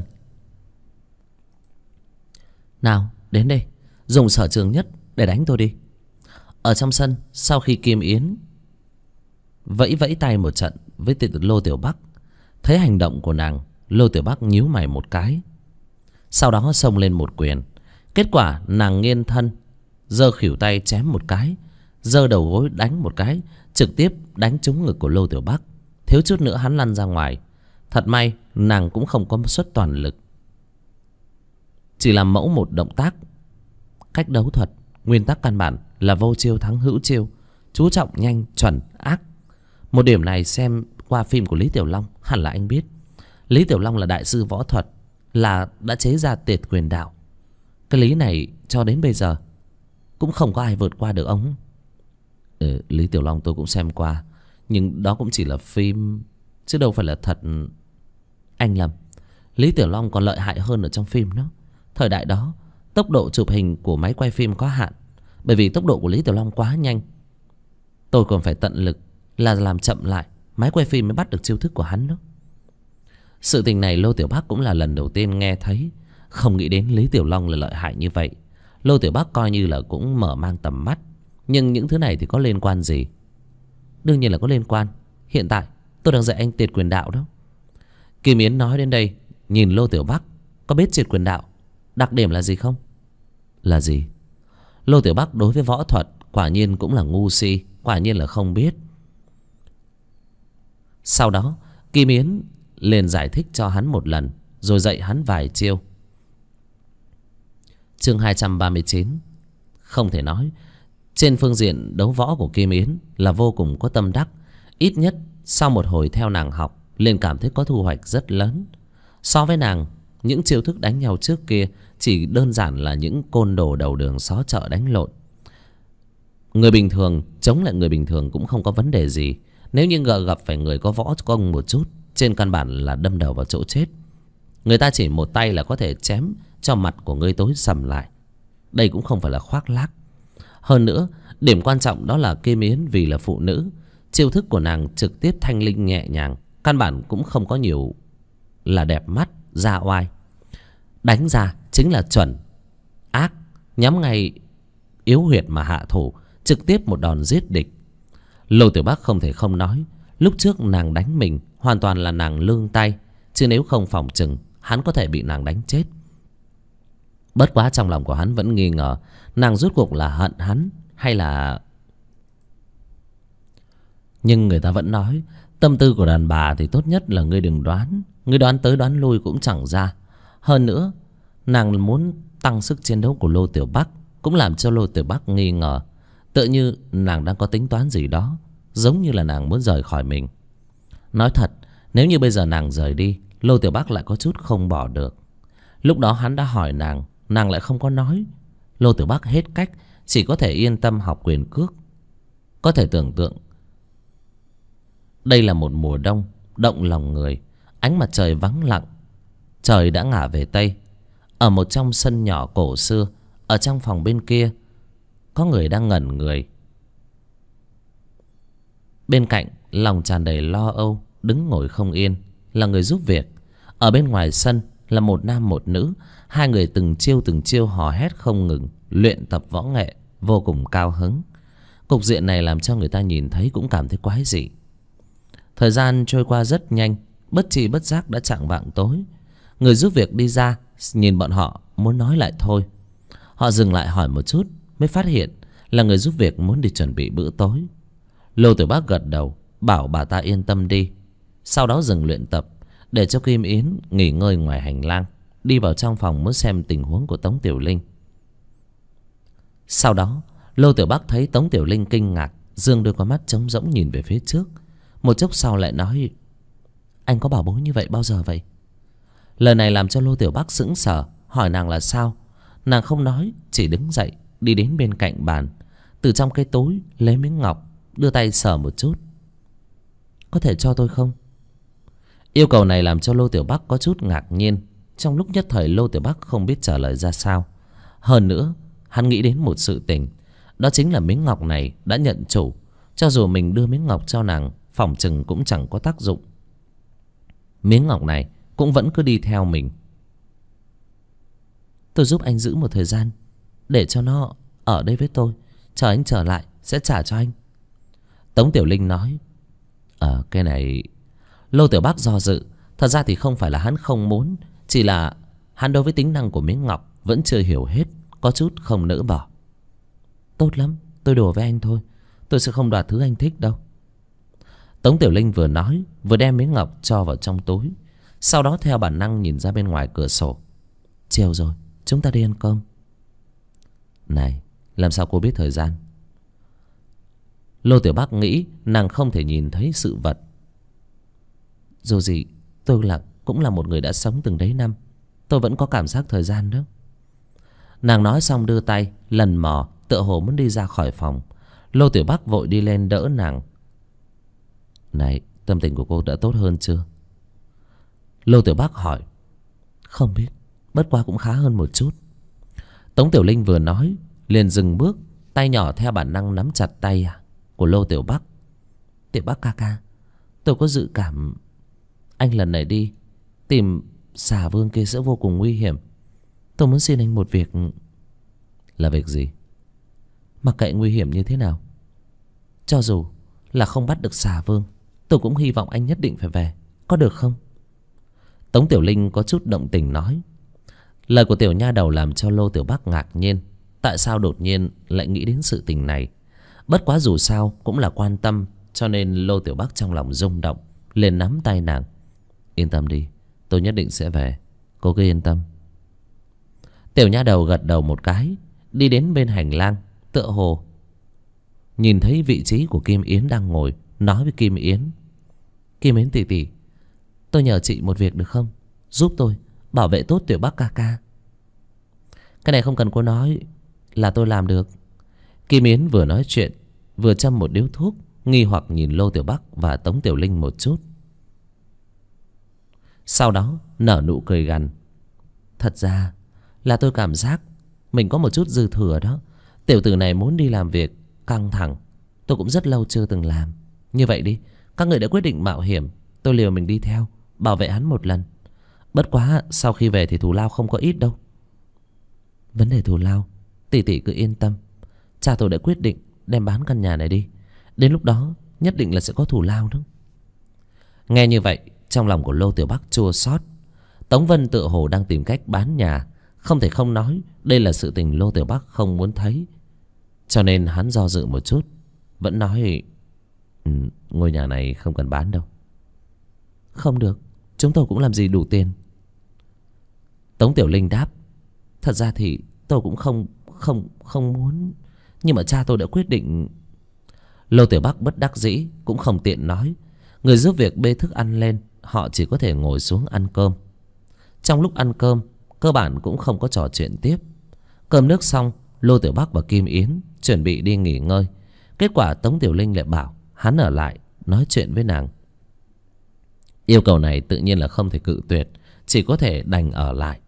Nào đến đây, dùng sở trường nhất để đánh tôi đi. Ở trong sân, sau khi Kim Yến vẫy vẫy tay một trận với Lô Tiểu Bắc, thấy hành động của nàng, Lô Tiểu Bắc nhíu mày một cái, sau đó xông lên một quyền. Kết quả nàng nghiêng thân, giơ khuỷu tay chém một cái, giơ đầu gối đánh một cái, trực tiếp đánh trúng ngực của Lô Tiểu Bắc, thiếu chút nữa hắn lăn ra ngoài. Thật may nàng cũng không có suất toàn lực, chỉ làm mẫu một động tác. Cách đấu thuật, nguyên tắc căn bản là vô chiêu thắng hữu chiêu, chú trọng nhanh, chuẩn, ác. Một điểm này xem qua phim của Lý Tiểu Long hẳn là anh biết. Lý Tiểu Long là đại sư võ thuật, là đã chế ra Tuyệt Quyền Đạo. Cái lý này cho đến bây giờ cũng không có ai vượt qua được ông. Lý Tiểu Long tôi cũng xem qua, nhưng đó cũng chỉ là phim, chứ đâu phải là thật. Anh lầm, Lý Tiểu Long còn lợi hại hơn ở trong phim đó. Thời đại đó, tốc độ chụp hình của máy quay phim có hạn, bởi vì tốc độ của Lý Tiểu Long quá nhanh. Tôi còn phải tận lực là làm chậm lại, máy quay phim mới bắt được chiêu thức của hắn đó. Sự tình này Lô Tiểu Bắc cũng là lần đầu tiên nghe thấy, không nghĩ đến Lý Tiểu Long là lợi hại như vậy. Lô Tiểu Bắc coi như là cũng mở mang tầm mắt, nhưng những thứ này thì có liên quan gì? Đương nhiên là có liên quan. Hiện tại tôi đang dạy anh Tuyệt Quyền Đạo đó. Kim Yến nói đến đây, nhìn Lô Tiểu Bắc. Có biết Tuyệt Quyền Đạo đặc điểm là gì không? Là gì? Lô Tiểu Bắc đối với võ thuật quả nhiên cũng là ngu si, quả nhiên là không biết. Sau đó Kim Yến liền giải thích cho hắn một lần, rồi dạy hắn vài chiêu. Chương 239. Không thể nói, trên phương diện đấu võ của Kim Yến là vô cùng có tâm đắc. Ít nhất sau một hồi theo nàng học, liền cảm thấy có thu hoạch rất lớn. So với nàng, những chiêu thức đánh nhau trước kia chỉ đơn giản là những côn đồ đầu đường xó chợ đánh lộn. Người bình thường chống lại người bình thường cũng không có vấn đề gì. Nếu như gặp phải người có võ công một chút, trên căn bản là đâm đầu vào chỗ chết. Người ta chỉ một tay là có thể chém cho mặt của ngươi tối sầm lại. Đây cũng không phải là khoác lác. Hơn nữa, điểm quan trọng đó là Kim Yến vì là phụ nữ, chiêu thức của nàng trực tiếp thanh linh nhẹ nhàng, căn bản cũng không có nhiều là đẹp mắt, ra oai. Đánh ra chính là chuẩn, ác, nhắm ngay yếu huyệt mà hạ thủ, trực tiếp một đòn giết địch. Lô Tiểu Bắc không thể không nói, lúc trước nàng đánh mình hoàn toàn là nàng lương tay, chứ nếu không phòng chừng hắn có thể bị nàng đánh chết. Bất quá trong lòng của hắn vẫn nghi ngờ nàng rốt cuộc là hận hắn hay là... Nhưng người ta vẫn nói tâm tư của đàn bà thì tốt nhất là ngươi đừng đoán. Ngươi đoán tới đoán lui cũng chẳng ra. Hơn nữa, nàng muốn tăng sức chiến đấu của Lô Tiểu Bắc cũng làm cho Lô Tiểu Bắc nghi ngờ, tựa như nàng đang có tính toán gì đó, giống như là nàng muốn rời khỏi mình. Nói thật, nếu như bây giờ nàng rời đi, Lô Tiểu Bắc lại có chút không bỏ được. Lúc đó hắn đã hỏi nàng, nàng lại không có nói. Lô Tiểu Bắc hết cách, chỉ có thể yên tâm học quyền cước. Có thể tưởng tượng, đây là một mùa đông động lòng người. Ánh mặt trời vắng lặng, trời đã ngả về Tây. Ở một trong sân nhỏ cổ xưa, ở trong phòng bên kia có người đang ngẩn người. Bên cạnh lòng tràn đầy lo âu, đứng ngồi không yên, là người giúp việc. Ở bên ngoài sân là một nam một nữ, hai người từng chiêu hò hét không ngừng, luyện tập võ nghệ, vô cùng cao hứng. Cục diện này làm cho người ta nhìn thấy cũng cảm thấy quái dị. Thời gian trôi qua rất nhanh, bất tri bất giác đã chạng vạng tối. Người giúp việc đi ra, nhìn bọn họ muốn nói lại thôi. Họ dừng lại hỏi một chút, mới phát hiện là người giúp việc muốn đi chuẩn bị bữa tối. Lô Tiểu Bắc gật đầu, bảo bà ta yên tâm đi. Sau đó dừng luyện tập, để cho Kim Yến nghỉ ngơi ngoài hành lang, đi vào trong phòng muốn xem tình huống của Tống Tiểu Linh. Sau đó Lô Tiểu Bắc thấy Tống Tiểu Linh kinh ngạc, dương đôi con mắt trống rỗng nhìn về phía trước. Một chốc sau lại nói: anh có bảo bối như vậy bao giờ vậy? Lời này làm cho Lô Tiểu Bắc sững sờ, hỏi nàng là sao. Nàng không nói, chỉ đứng dậy đi đến bên cạnh bàn, từ trong cái túi lấy miếng ngọc, đưa tay sờ một chút. Có thể cho tôi không? Yêu cầu này làm cho Lô Tiểu Bắc có chút ngạc nhiên. Trong lúc nhất thời Lô Tiểu Bắc không biết trả lời ra sao. Hơn nữa hắn nghĩ đến một sự tình, đó chính là miếng ngọc này đã nhận chủ. Cho dù mình đưa miếng ngọc cho nàng, phỏng chừng cũng chẳng có tác dụng. Miếng ngọc này cũng vẫn cứ đi theo mình. Tôi giúp anh giữ một thời gian, để cho nó ở đây với tôi. Chờ anh trở lại sẽ trả cho anh. Tống Tiểu Linh nói: cái này... Lô Tiểu Bắc do dự. Thật ra thì không phải là hắn không muốn, chỉ là hắn đối với tính năng của miếng ngọc vẫn chưa hiểu hết, có chút không nỡ bỏ. Tốt lắm, tôi đùa với anh thôi, tôi sẽ không đoạt thứ anh thích đâu. Tống Tiểu Linh vừa nói vừa đem miếng ngọc cho vào trong túi. Sau đó theo bản năng nhìn ra bên ngoài cửa sổ. Chiều rồi, chúng ta đi ăn cơm. Này, làm sao cô biết thời gian? Lô Tiểu Bắc nghĩ nàng không thể nhìn thấy sự vật. Dù gì tôi cũng là một người đã sống từng đấy năm, tôi vẫn có cảm giác thời gian đó. Nàng nói xong đưa tay lần mò, tựa hồ muốn đi ra khỏi phòng. Lô Tiểu Bắc vội đi lên đỡ nàng. Này, tâm tình của cô đã tốt hơn chưa? Lô Tiểu Bắc hỏi. Không biết, bất quá cũng khá hơn một chút. Tống Tiểu Linh vừa nói liền dừng bước, tay nhỏ theo bản năng nắm chặt tay của Lô Tiểu Bắc. Tiểu Bắc ca ca, tôi có dự cảm anh lần này đi tìm xà vương kia sẽ vô cùng nguy hiểm. Tôi muốn xin anh một việc. Là việc gì? Mặc kệ nguy hiểm như thế nào, cho dù là không bắt được xà vương, tôi cũng hy vọng anh nhất định phải về, có được không? Tống Tiểu Linh có chút động tình nói. Lời của tiểu nha đầu làm cho Lô Tiểu Bắc ngạc nhiên. Tại sao đột nhiên lại nghĩ đến sự tình này? Bất quá dù sao cũng là quan tâm, cho nên Lô Tiểu Bắc trong lòng rung động, liền nắm tay nàng. Yên tâm đi, tôi nhất định sẽ về, cô cứ yên tâm. Tiểu nha đầu gật đầu một cái, đi đến bên hành lang, tựa hồ nhìn thấy vị trí của Kim Yến đang ngồi, nói với Kim Yến. Kim Yến tỷ tỷ, tôi nhờ chị một việc được không? Giúp tôi bảo vệ tốt Tiểu Bắc ca ca. Cái này không cần cô nói là tôi làm được. Kim Yến vừa nói chuyện vừa châm một điếu thuốc, nghi hoặc nhìn Lô Tiểu Bắc và Tống Tiểu Linh một chút. Sau đó nở nụ cười gằn. Thật ra là tôi cảm giác mình có một chút dư thừa đó. Tiểu tử này muốn đi làm việc căng thẳng, tôi cũng rất lâu chưa từng làm. Như vậy đi, các người đã quyết định mạo hiểm, tôi liều mình đi theo, bảo vệ hắn một lần. Bất quá sau khi về thì thù lao không có ít đâu. Vấn đề thù lao, tỷ tỷ cứ yên tâm. Cha tôi đã quyết định đem bán căn nhà này đi. Đến lúc đó nhất định là sẽ có thù lao đó. Nghe như vậy, trong lòng của Lô Tiểu Bắc chua xót. Tống Vân tựa hồ đang tìm cách bán nhà. Không thể không nói đây là sự tình Lô Tiểu Bắc không muốn thấy, cho nên hắn do dự một chút, vẫn nói ngôi nhà này không cần bán đâu. Không được, chúng tôi cũng làm gì đủ tiền. Tống Tiểu Linh đáp. Thật ra thì tôi cũng không muốn, nhưng mà cha tôi đã quyết định. Lô Tiểu Bắc bất đắc dĩ, cũng không tiện nói. Người giúp việc bê thức ăn lên, họ chỉ có thể ngồi xuống ăn cơm. Trong lúc ăn cơm, cơ bản cũng không có trò chuyện tiếp. Cơm nước xong, Lô Tiểu Bắc và Kim Yến chuẩn bị đi nghỉ ngơi. Kết quả Tống Tiểu Linh lại bảo hắn ở lại nói chuyện với nàng. Yêu cầu này tự nhiên là không thể cự tuyệt, chỉ có thể đành ở lại.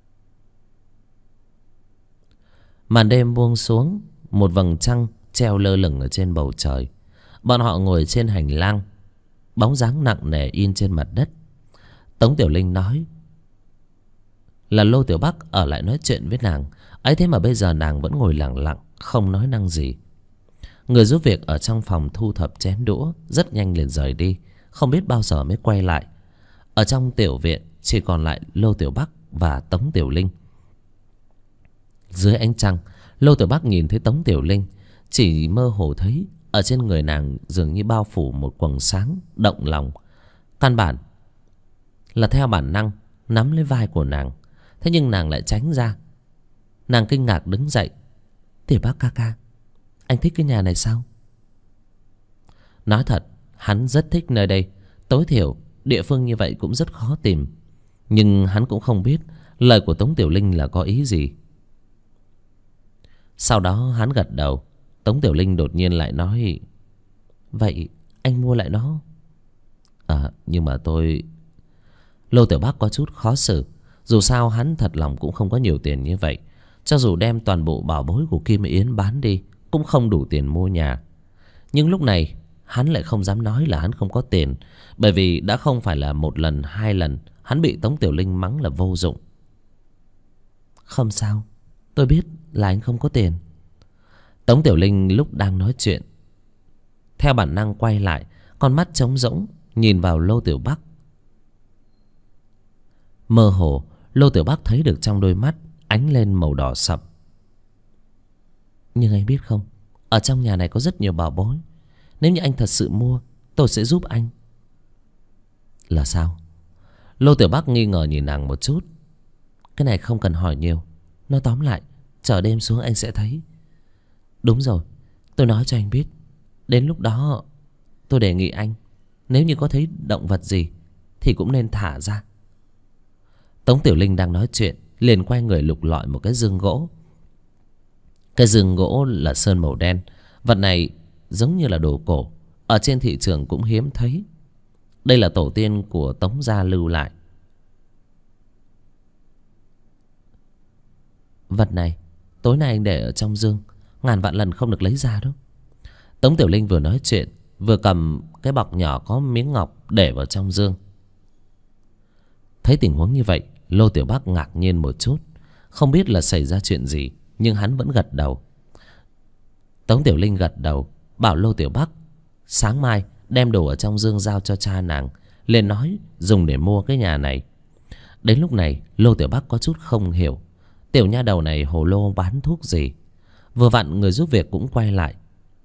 Màn đêm buông xuống, một vầng trăng treo lơ lửng ở trên bầu trời. Bọn họ ngồi trên hành lang, bóng dáng nặng nề in trên mặt đất. Tống Tiểu Linh nói là Lô Tiểu Bắc ở lại nói chuyện với nàng. Ấy thế mà bây giờ nàng vẫn ngồi lặng lặng, không nói năng gì. Người giúp việc ở trong phòng thu thập chén đũa rất nhanh liền rời đi, không biết bao giờ mới quay lại. Ở trong tiểu viện chỉ còn lại Lô Tiểu Bắc và Tống Tiểu Linh. Dưới ánh trăng, Lô Tiểu Bắc nhìn thấy Tống Tiểu Linh, chỉ mơ hồ thấy ở trên người nàng dường như bao phủ một quầng sáng động lòng. Căn bản là theo bản năng nắm lấy vai của nàng. Thế nhưng nàng lại tránh ra. Nàng kinh ngạc đứng dậy. Tiểu Bác ca ca, anh thích cái nhà này sao? Nói thật, hắn rất thích nơi đây. Tối thiểu địa phương như vậy cũng rất khó tìm. Nhưng hắn cũng không biết lời của Tống Tiểu Linh là có ý gì. Sau đó hắn gật đầu. Tống Tiểu Linh đột nhiên lại nói: vậy anh mua lại nó? Nhưng mà tôi... Lô Tiểu Bác có chút khó xử. Dù sao hắn thật lòng cũng không có nhiều tiền như vậy. Cho dù đem toàn bộ bảo bối của Kim Yến bán đi cũng không đủ tiền mua nhà. Nhưng lúc này hắn lại không dám nói là hắn không có tiền. Bởi vì đã không phải là một lần hai lần hắn bị Tống Tiểu Linh mắng là vô dụng. Không sao, tôi biết là anh không có tiền. Tống Tiểu Linh lúc đang nói chuyện theo bản năng quay lại, con mắt trống rỗng nhìn vào Lô Tiểu Bác. Mơ hồ Lô Tiểu Bác thấy được trong đôi mắt ánh lên màu đỏ sậm. Nhưng anh biết không, ở trong nhà này có rất nhiều bảo bối. Nếu như anh thật sự mua, tôi sẽ giúp anh. Là sao? Lô Tiểu Bác nghi ngờ nhìn nàng một chút. Cái này không cần hỏi nhiều. Nói tóm lại, chờ đêm xuống anh sẽ thấy. Đúng rồi, tôi nói cho anh biết. Đến lúc đó tôi đề nghị anh, nếu như có thấy động vật gì thì cũng nên thả ra. Tống Tiểu Linh đang nói chuyện liền quay người lục lọi một cái giường gỗ. Cái giường gỗ là sơn màu đen. Vật này giống như là đồ cổ, ở trên thị trường cũng hiếm thấy. Đây là tổ tiên của Tống gia lưu lại. Vật này tối nay anh để ở trong giường, ngàn vạn lần không được lấy ra đâu. Tống Tiểu Linh vừa nói chuyện vừa cầm cái bọc nhỏ có miếng ngọc để vào trong giường. Thấy tình huống như vậy, Lô Tiểu Bác ngạc nhiên một chút. Không biết là xảy ra chuyện gì, nhưng hắn vẫn gật đầu. Tống Tiểu Linh gật đầu bảo Lô Tiểu Bác sáng mai đem đồ ở trong giường giao cho cha nàng, liền nói dùng để mua cái nhà này. Đến lúc này Lô Tiểu Bác có chút không hiểu tiểu nha đầu này hồ lô bán thuốc gì. Vừa vặn người giúp việc cũng quay lại.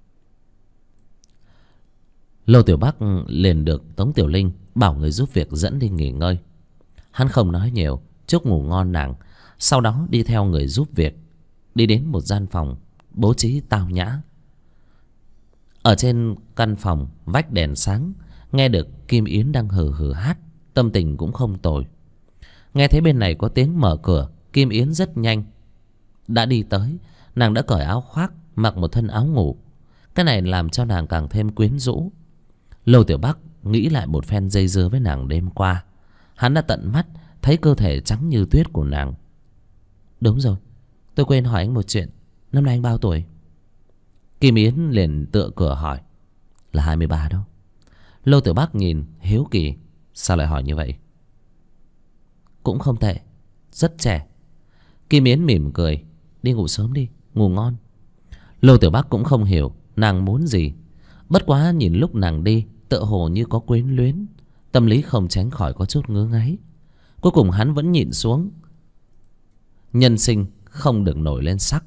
Lô Tiểu Bác liền được Tống Tiểu Linh bảo người giúp việc dẫn đi nghỉ ngơi. Hắn không nói nhiều, chúc ngủ ngon nàng. Sau đó đi theo người giúp việc đi đến một gian phòng bố trí tao nhã. Ở trên căn phòng vách đèn sáng, nghe được Kim Yến đang hừ hừ hát, tâm tình cũng không tồi. Nghe thấy bên này có tiếng mở cửa, Kim Yến rất nhanh đã đi tới. Nàng đã cởi áo khoác, mặc một thân áo ngủ. Cái này làm cho nàng càng thêm quyến rũ. Lô Tiểu Bác nghĩ lại một phen dây dưa với nàng đêm qua. Hắn đã tận mắt thấy cơ thể trắng như tuyết của nàng. Đúng rồi, tôi quên hỏi anh một chuyện. Năm nay anh bao tuổi? Kim Yến liền tựa cửa hỏi. Là 23 đâu. Lô Tiểu Bác nhìn hiếu kỳ. Sao lại hỏi như vậy? Cũng không tệ, rất trẻ. Kim Yến mỉm cười. Đi ngủ sớm đi, ngủ ngon. Lô Tiểu Bác cũng không hiểu nàng muốn gì. Bất quá nhìn lúc nàng đi tựa hồ như có quyến luyến, tâm lý không tránh khỏi có chút ngứa ngáy. Cuối cùng hắn vẫn nhịn xuống. Nhân sinh không được nổi lên sắc.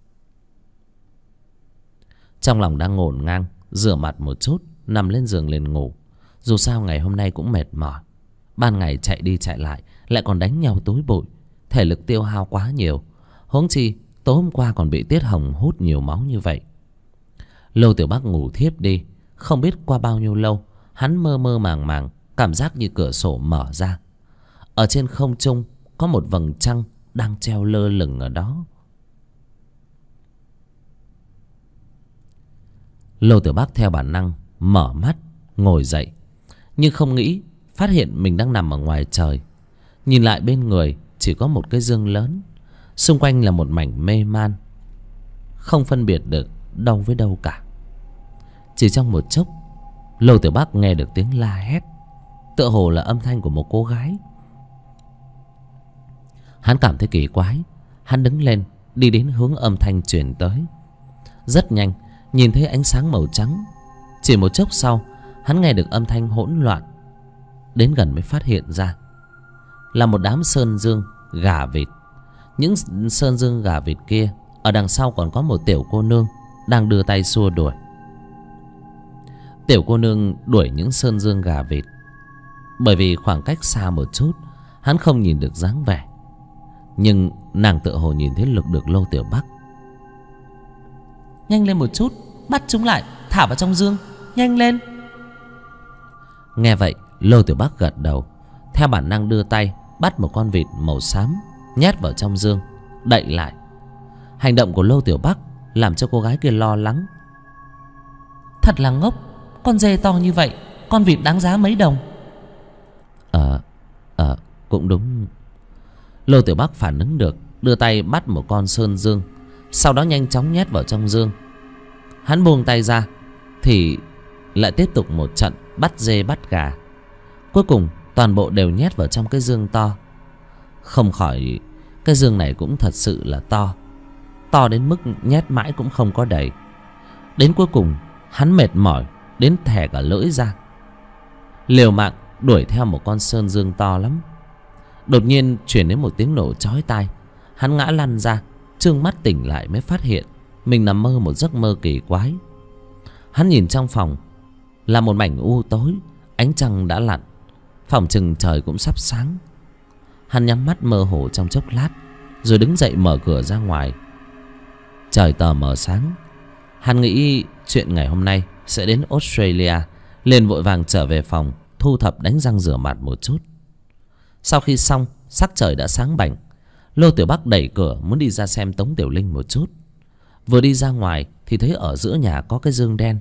Trong lòng đang ngổn ngang, rửa mặt một chút, nằm lên giường liền ngủ. Dù sao ngày hôm nay cũng mệt mỏi. Ban ngày chạy đi chạy lại, lại còn đánh nhau tối bụi, thể lực tiêu hao quá nhiều. Huống chi tối hôm qua còn bị Tiết Hồng hút nhiều máu như vậy. Lô Tiểu Bác ngủ thiếp đi. Không biết qua bao nhiêu lâu, hắn mơ mơ màng màng, cảm giác như cửa sổ mở ra. Ở trên không trung có một vầng trăng đang treo lơ lửng ở đó. Lô Tiểu Bác theo bản năng mở mắt ngồi dậy, nhưng không nghĩ phát hiện mình đang nằm ở ngoài trời. Nhìn lại bên người chỉ có một cái giường lớn, xung quanh là một mảnh mê man, không phân biệt được đâu với đâu cả. Chỉ trong một chốc, Lô Tiểu Bác nghe được tiếng la hét, tựa hồ là âm thanh của một cô gái. Hắn cảm thấy kỳ quái. Hắn đứng lên đi đến hướng âm thanh truyền tới. Rất nhanh nhìn thấy ánh sáng màu trắng. Chỉ một chốc sau, hắn nghe được âm thanh hỗn loạn. Đến gần mới phát hiện ra là một đám sơn dương gà vịt. Những sơn dương gà vịt kia, ở đằng sau còn có một tiểu cô nương đang đưa tay xua đuổi. Tiểu cô nương đuổi những sơn dương gà vịt Bởi vì khoảng cách xa một chút, hắn không nhìn được dáng vẻ. Nhưng nàng tựa hồ nhìn thấy được Lô Tiểu Bắc. Nhanh lên một chút, bắt chúng lại, thả vào trong dương. Nhanh lên. Nghe vậy, Lô Tiểu Bắc gật đầu, theo bản năng đưa tay bắt một con vịt màu xám, nhét vào trong dương, đậy lại. Hành động của Lô Tiểu Bắc làm cho cô gái kia lo lắng. Thật là ngốc, con dê to như vậy, con vịt đáng giá mấy đồng. Cũng đúng. Lô Tiểu Bắc phản ứng được, đưa tay bắt một con sơn dương, sau đó nhanh chóng nhét vào trong dương. Hắn buông tay ra thì lại tiếp tục một trận bắt dê bắt gà. Cuối cùng toàn bộ đều nhét vào trong cái dương to. Không khỏi, cái dương này cũng thật sự là to, to đến mức nhét mãi cũng không có đầy. Đến cuối cùng hắn mệt mỏi đến thè cả lưỡi ra, liều mạng đuổi theo một con sơn dương to lắm. Đột nhiên truyền đến một tiếng nổ chói tai. Hắn ngã lăn ra, trương mắt tỉnh lại mới phát hiện mình nằm mơ một giấc mơ kỳ quái. Hắn nhìn trong phòng là một mảnh u tối, ánh trăng đã lặn, phỏng chừng trời cũng sắp sáng. Hắn nhắm mắt mơ hồ trong chốc lát, rồi đứng dậy mở cửa ra ngoài. Trời tờ mờ sáng. Hắn nghĩ chuyện ngày hôm nay sẽ đến Australia, liền vội vàng trở về phòng, thu thập đánh răng rửa mặt một chút. Sau khi xong, sắc trời đã sáng bảnh. Lô Tiểu Bắc đẩy cửa muốn đi ra xem Tống Tiểu Linh một chút. Vừa đi ra ngoài thì thấy ở giữa nhà có cái dương đen.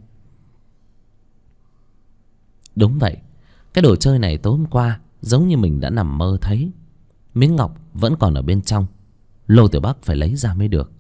Đúng vậy, cái đồ chơi này tối hôm qua giống như mình đã nằm mơ thấy. Miếng ngọc vẫn còn ở bên trong. Lô Tiểu Bắc phải lấy ra mới được.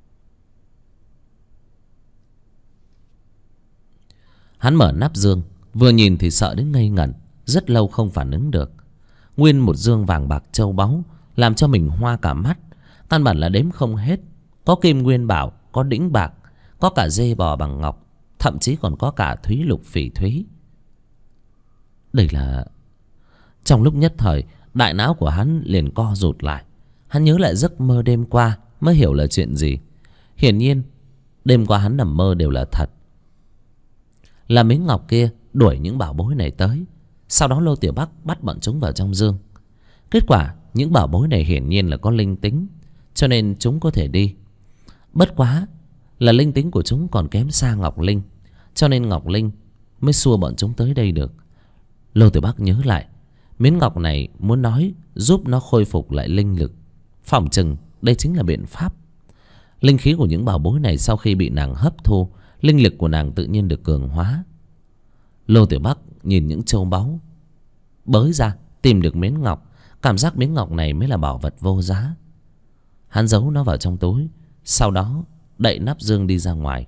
Hắn mở nắp dương, vừa nhìn thì sợ đến ngây ngẩn, rất lâu không phản ứng được. Nguyên một dương vàng bạc châu báu làm cho mình hoa cả mắt. Căn bản là đếm không hết. Có kim nguyên bảo, có đĩnh bạc, có cả dê bò bằng ngọc, thậm chí còn có cả thúy lục phỉ thúy. Đây là... Trong lúc nhất thời, đại não của hắn liền co rụt lại. Hắn nhớ lại giấc mơ đêm qua mới hiểu là chuyện gì. Hiển nhiên đêm qua hắn nằm mơ đều là thật. Là miếng ngọc kia đuổi những bảo bối này tới. Sau đó Lô Tiểu Bắc bắt bọn chúng vào trong dương. Kết quả những bảo bối này hiển nhiên là có linh tính, cho nên chúng có thể đi. Bất quá là linh tính của chúng còn kém xa Ngọc Linh, cho nên Ngọc Linh mới xua bọn chúng tới đây được. Lô Tiểu Bắc nhớ lại, miếng ngọc này muốn nói giúp nó khôi phục lại linh lực. Phỏng chừng đây chính là biện pháp. Linh khí của những bảo bối này sau khi bị nàng hấp thu, linh lực của nàng tự nhiên được cường hóa. Lô Tiểu Bắc nhìn những châu báu, bới ra tìm được miếng ngọc. Cảm giác miếng ngọc này mới là bảo vật vô giá. Hắn giấu nó vào trong túi, sau đó đậy nắp dương đi ra ngoài.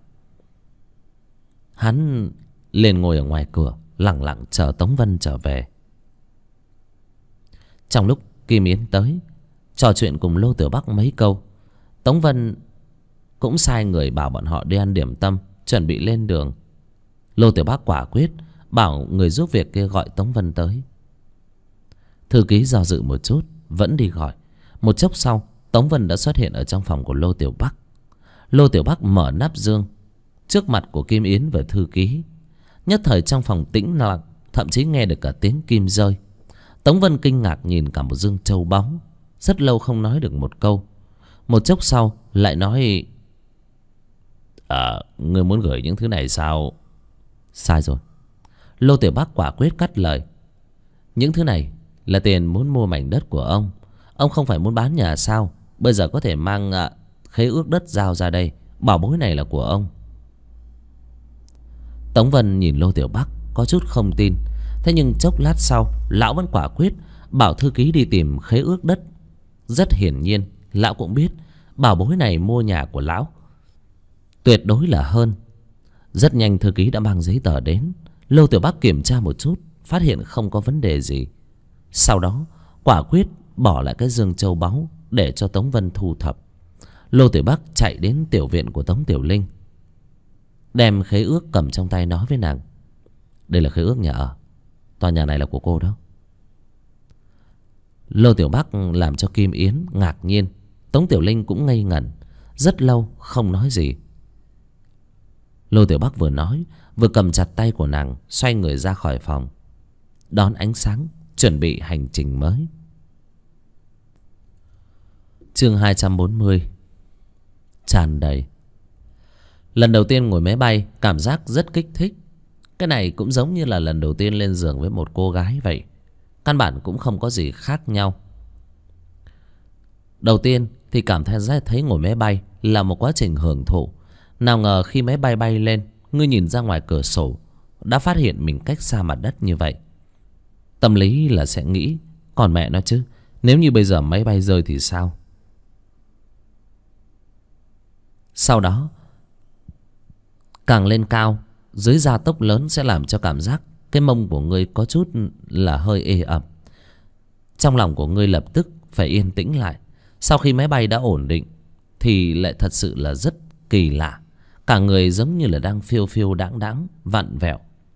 Hắn liền ngồi ở ngoài cửa, lẳng lặng chờ Tống Vân trở về. Trong lúc Kim Yến tới, trò chuyện cùng Lô Tiểu Bắc mấy câu, Tống Vân cũng sai người bảo bọn họ đi ăn điểm tâm, chuẩn bị lên đường. Lô Tiểu Bắc quả quyết bảo người giúp việc kia gọi Tống Vân tới. Thư ký do dự một chút, vẫn đi gọi. Một chốc sau, Tống Vân đã xuất hiện ở trong phòng của Lô Tiểu Bắc. Lô Tiểu Bắc mở nắp dương trước mặt của Kim Yến và thư ký. Nhất thời trong phòng tĩnh lặng, thậm chí nghe được cả tiếng kim rơi. Tống Vân kinh ngạc nhìn cả một dương châu báu, rất lâu không nói được một câu. Một chốc sau lại nói: Ngươi muốn gửi những thứ này sao? Sai rồi. Lô Tiểu Bắc quả quyết cắt lời. Những thứ này là tiền muốn mua mảnh đất của ông. Ông không phải muốn bán nhà sao? Bây giờ có thể mang khế ước đất giao ra đây. Bảo bối này là của ông. Tống Vân nhìn Lô Tiểu Bắc có chút không tin. Thế nhưng chốc lát sau, lão vẫn quả quyết bảo thư ký đi tìm khế ước đất. Rất hiển nhiên lão cũng biết bảo bối này mua nhà của lão tuyệt đối là hơn. Rất nhanh thư ký đã mang giấy tờ đến. Lô Tiểu Bắc kiểm tra một chút, phát hiện không có vấn đề gì. Sau đó quả quyết bỏ lại cái dương châu báu để cho Tống Vân thu thập. Lô Tiểu Bắc chạy đến tiểu viện của Tống Tiểu Linh, đem khế ước cầm trong tay nói với nàng: Đây là khế ước nhà ở, tòa nhà này là của cô đó. Lô Tiểu Bắc làm cho Kim Yến ngạc nhiên, Tống Tiểu Linh cũng ngây ngẩn, rất lâu không nói gì. Lô Tiểu Bắc vừa nói vừa cầm chặt tay của nàng, xoay người ra khỏi phòng. Đón ánh sáng chuẩn bị hành trình mới. Chương 240. Tràn đầy. Lần đầu tiên ngồi máy bay, cảm giác rất kích thích. Cái này cũng giống như là lần đầu tiên lên giường với một cô gái vậy. Căn bản cũng không có gì khác nhau. Đầu tiên thì cảm thấy ngồi máy bay là một quá trình hưởng thụ. Nào ngờ khi máy bay bay lên, ngươi nhìn ra ngoài cửa sổ đã phát hiện mình cách xa mặt đất như vậy. Tâm lý là sẽ nghĩ, còn mẹ nó chứ, nếu như bây giờ máy bay rơi thì sao? Sau đó, càng lên cao, dưới gia tốc lớn sẽ làm cho cảm giác cái mông của ngươi có chút là hơi ê ẩm. Trong lòng của ngươi lập tức phải yên tĩnh lại. Sau khi máy bay đã ổn định thì lại thật sự là rất kỳ lạ. Cả người giống như là đang phiêu phiêu đãng đãng, vặn vẹo.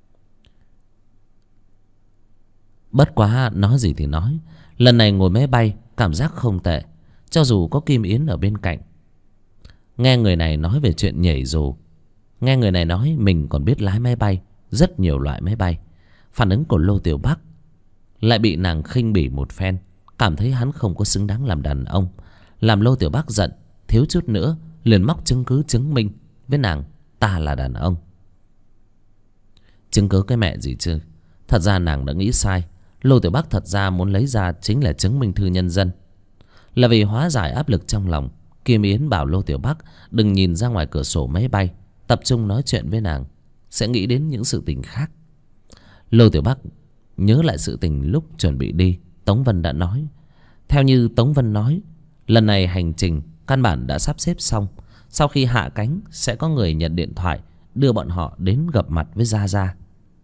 Bất quá nói gì thì nói, lần này ngồi máy bay cảm giác không tệ, cho dù có Kim Yến ở bên cạnh. Nghe người này nói về chuyện nhảy dù, nghe người này nói mình còn biết lái máy bay, rất nhiều loại máy bay. Phản ứng của Lô Tiểu Bắc lại bị nàng khinh bỉ một phen, cảm thấy hắn không có xứng đáng làm đàn ông, làm Lô Tiểu Bắc giận, thiếu chút nữa liền móc chứng cứ chứng minh với nàng ta là đàn ông. Chứng cứ cái mẹ gì chứ? Thật ra nàng đã nghĩ sai. Lô Tiểu Bắc thật ra muốn lấy ra chính là chứng minh thư nhân dân. Là vì hóa giải áp lực trong lòng, Kim Yến bảo Lô Tiểu Bắc đừng nhìn ra ngoài cửa sổ máy bay, tập trung nói chuyện với nàng, sẽ nghĩ đến những sự tình khác. Lô Tiểu Bắc nhớ lại sự tình lúc chuẩn bị đi, Tống Vân đã nói. Theo như Tống Vân nói, lần này hành trình căn bản đã sắp xếp xong. Sau khi hạ cánh sẽ có người nhận điện thoại đưa bọn họ đến gặp mặt với Gia Gia.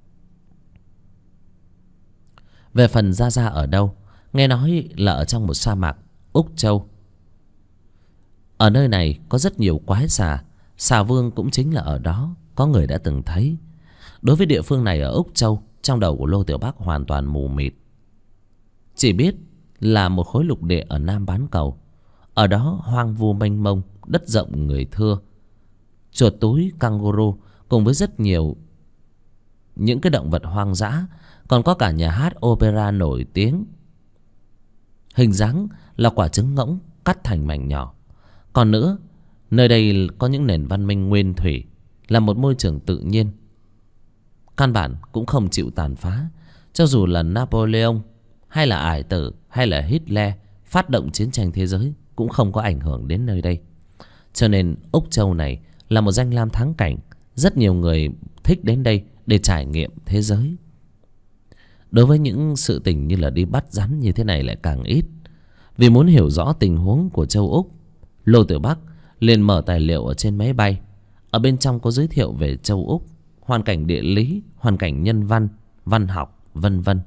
Về phần Gia Gia ở đâu, nghe nói là ở trong một sa mạc Úc Châu. Ở nơi này có rất nhiều quái xà, xà vương cũng chính là ở đó, có người đã từng thấy. Đối với địa phương này ở Úc Châu, trong đầu của Lô Tiểu Bắc hoàn toàn mù mịt. Chỉ biết là một khối lục địa ở Nam bán cầu. Ở đó hoang vu mênh mông, đất rộng người thưa, chuột túi, kangaroo cùng với rất nhiều những cái động vật hoang dã. Còn có cả nhà hát opera nổi tiếng, hình dáng là quả trứng ngỗng cắt thành mảnh nhỏ. Còn nữa, nơi đây có những nền văn minh nguyên thủy, là một môi trường tự nhiên, căn bản cũng không chịu tàn phá. Cho dù là Napoleon hay là Ải Tử hay là Hitler phát động chiến tranh thế giới cũng không có ảnh hưởng đến nơi đây. Cho nên Úc Châu này là một danh lam thắng cảnh, rất nhiều người thích đến đây để trải nghiệm thế giới. Đối với những sự tình như là đi bắt rắn như thế này lại càng ít. Vì muốn hiểu rõ tình huống của châu Úc, Lô Tiểu Bắc liền mở tài liệu ở trên máy bay. Ở bên trong có giới thiệu về châu Úc, hoàn cảnh địa lý, hoàn cảnh nhân văn, văn học, vân vân.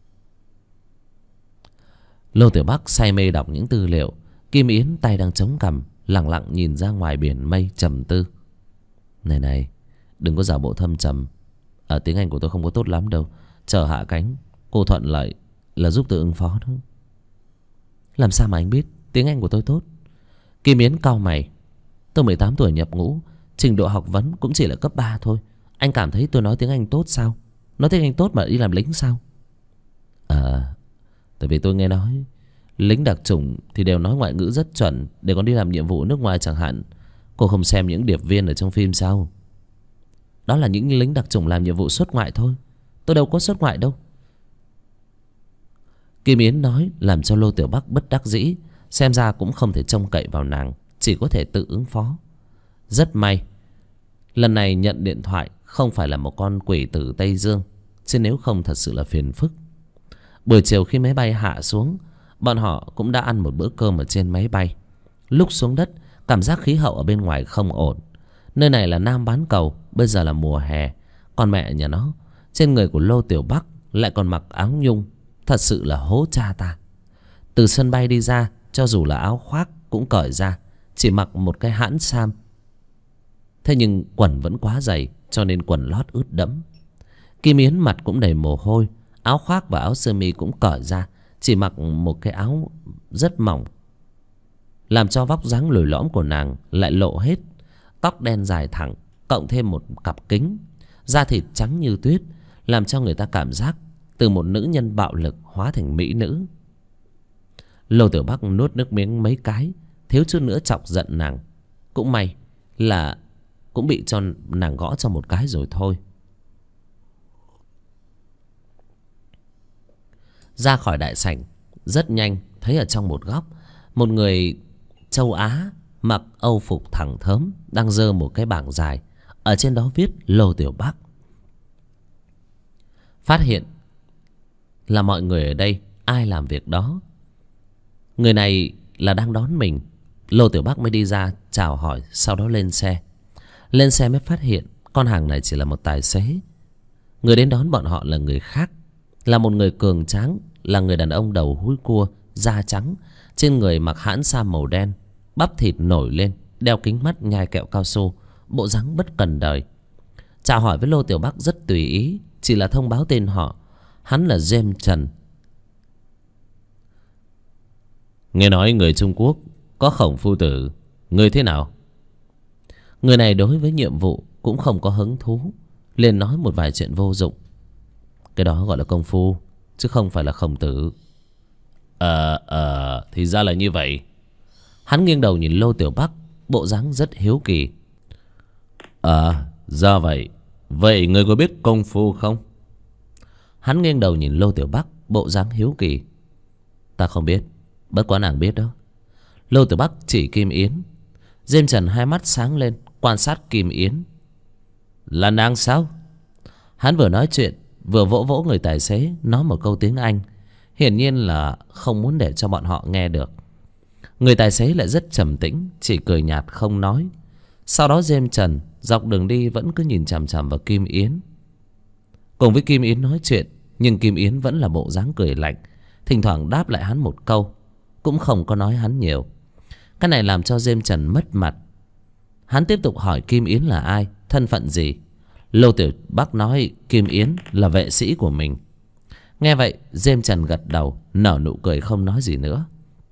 Lô Tiểu Bắc say mê đọc những tư liệu. Kim Yến tay đang chống cằm, lặng lặng nhìn ra ngoài biển mây trầm tư. Này này, đừng có giả bộ thâm trầm. Tiếng Anh của tôi không có tốt lắm đâu. Chờ hạ cánh cô thuận lợi là giúp tôi ứng phó đó. Làm sao mà anh biết tiếng Anh của tôi tốt? Kim Yến cau mày. Tôi 18 tuổi nhập ngũ, trình độ học vấn cũng chỉ là cấp 3 thôi. Anh cảm thấy tôi nói tiếng Anh tốt sao? Nói tiếng Anh tốt mà đi làm lính sao? Tại vì tôi nghe nói lính đặc chủng thì đều nói ngoại ngữ rất chuẩn, để còn đi làm nhiệm vụ nước ngoài chẳng hạn. Cô không xem những điệp viên ở trong phim sao? Đó là những lính đặc chủng làm nhiệm vụ xuất ngoại thôi, tôi đâu có xuất ngoại đâu. Kim Yến nói làm cho Lô Tiểu Bắc bất đắc dĩ. Xem ra cũng không thể trông cậy vào nàng, chỉ có thể tự ứng phó. Rất may lần này nhận điện thoại không phải là một con quỷ tử Tây Dương, chứ nếu không thật sự là phiền phức. Buổi chiều khi máy bay hạ xuống, bọn họ cũng đã ăn một bữa cơm ở trên máy bay. Lúc xuống đất, cảm giác khí hậu ở bên ngoài không ổn. Nơi này là Nam bán cầu, bây giờ là mùa hè. Còn mẹ nhà nó, trên người của Lô Tiểu Bắc lại còn mặc áo nhung, thật sự là hố cha ta. Từ sân bay đi ra, cho dù là áo khoác cũng cởi ra, chỉ mặc một cái hãn sam. Thế nhưng quần vẫn quá dày, cho nên quần lót ướt đẫm. Kim Yến mặt cũng đầy mồ hôi, áo khoác và áo sơ mi cũng cởi ra, chỉ mặc một cái áo rất mỏng, làm cho vóc dáng lồi lõm của nàng lại lộ hết. Tóc đen dài thẳng, cộng thêm một cặp kính, da thịt trắng như tuyết, làm cho người ta cảm giác từ một nữ nhân bạo lực hóa thành mỹ nữ. Lô Tiểu Bắc nuốt nước miếng mấy cái, thiếu chút nữa chọc giận nàng. Cũng may là cũng bị cho nàng gõ cho một cái rồi thôi. Ra khỏi đại sảnh rất nhanh thấy ở trong một góc, một người châu Á mặc âu phục thẳng thớm đang giơ một cái bảng dài, ở trên đó viết Lô Tiểu Bắc. Phát hiện là mọi người ở đây ai làm việc đó. Người này là đang đón mình. Lô Tiểu Bắc mới đi ra chào hỏi, sau đó lên xe. Lên xe mới phát hiện con hàng này chỉ là một tài xế. Người đến đón bọn họ là người khác, là một người cường tráng, là người đàn ông đầu húi cua, da trắng, trên người mặc hãn sa màu đen, bắp thịt nổi lên, đeo kính mắt nhai kẹo cao su, bộ dáng bất cần đời. Chào hỏi với Lô Tiểu Bắc rất tùy ý, chỉ là thông báo tên họ. Hắn là James Trần. Nghe nói người Trung Quốc có Khổng phu tử, người thế nào? Người này đối với nhiệm vụ cũng không có hứng thú, liền nói một vài chuyện vô dụng. Cái đó gọi là công phu, chứ không phải là Khổng tử. Thì ra là như vậy. Hắn nghiêng đầu nhìn Lô Tiểu Bắc, bộ dáng rất hiếu kỳ. Ra vậy. Vậy người có biết công phu không? Hắn nghiêng đầu nhìn Lô Tiểu Bắc, bộ dáng hiếu kỳ. Ta không biết, bất quá nàng biết đó. Lô Tiểu Bắc chỉ Kim Yến. Diêm Trần hai mắt sáng lên, quan sát Kim Yến. Là nàng sao? Hắn vừa nói chuyện, vừa vỗ vỗ người tài xế, nói một câu tiếng Anh, hiển nhiên là không muốn để cho bọn họ nghe được. Người tài xế lại rất trầm tĩnh, chỉ cười nhạt không nói. Sau đó Diêm Trần dọc đường đi vẫn cứ nhìn chằm chằm vào Kim Yến. Cùng với Kim Yến nói chuyện, nhưng Kim Yến vẫn là bộ dáng cười lạnh, thỉnh thoảng đáp lại hắn một câu, cũng không có nói hắn nhiều. Cái này làm cho Diêm Trần mất mặt. Hắn tiếp tục hỏi Kim Yến là ai, thân phận gì. Lô Tiểu Bắc nói Kim Yến là vệ sĩ của mình. Nghe vậy Diêm Trần gật đầu, nở nụ cười không nói gì nữa.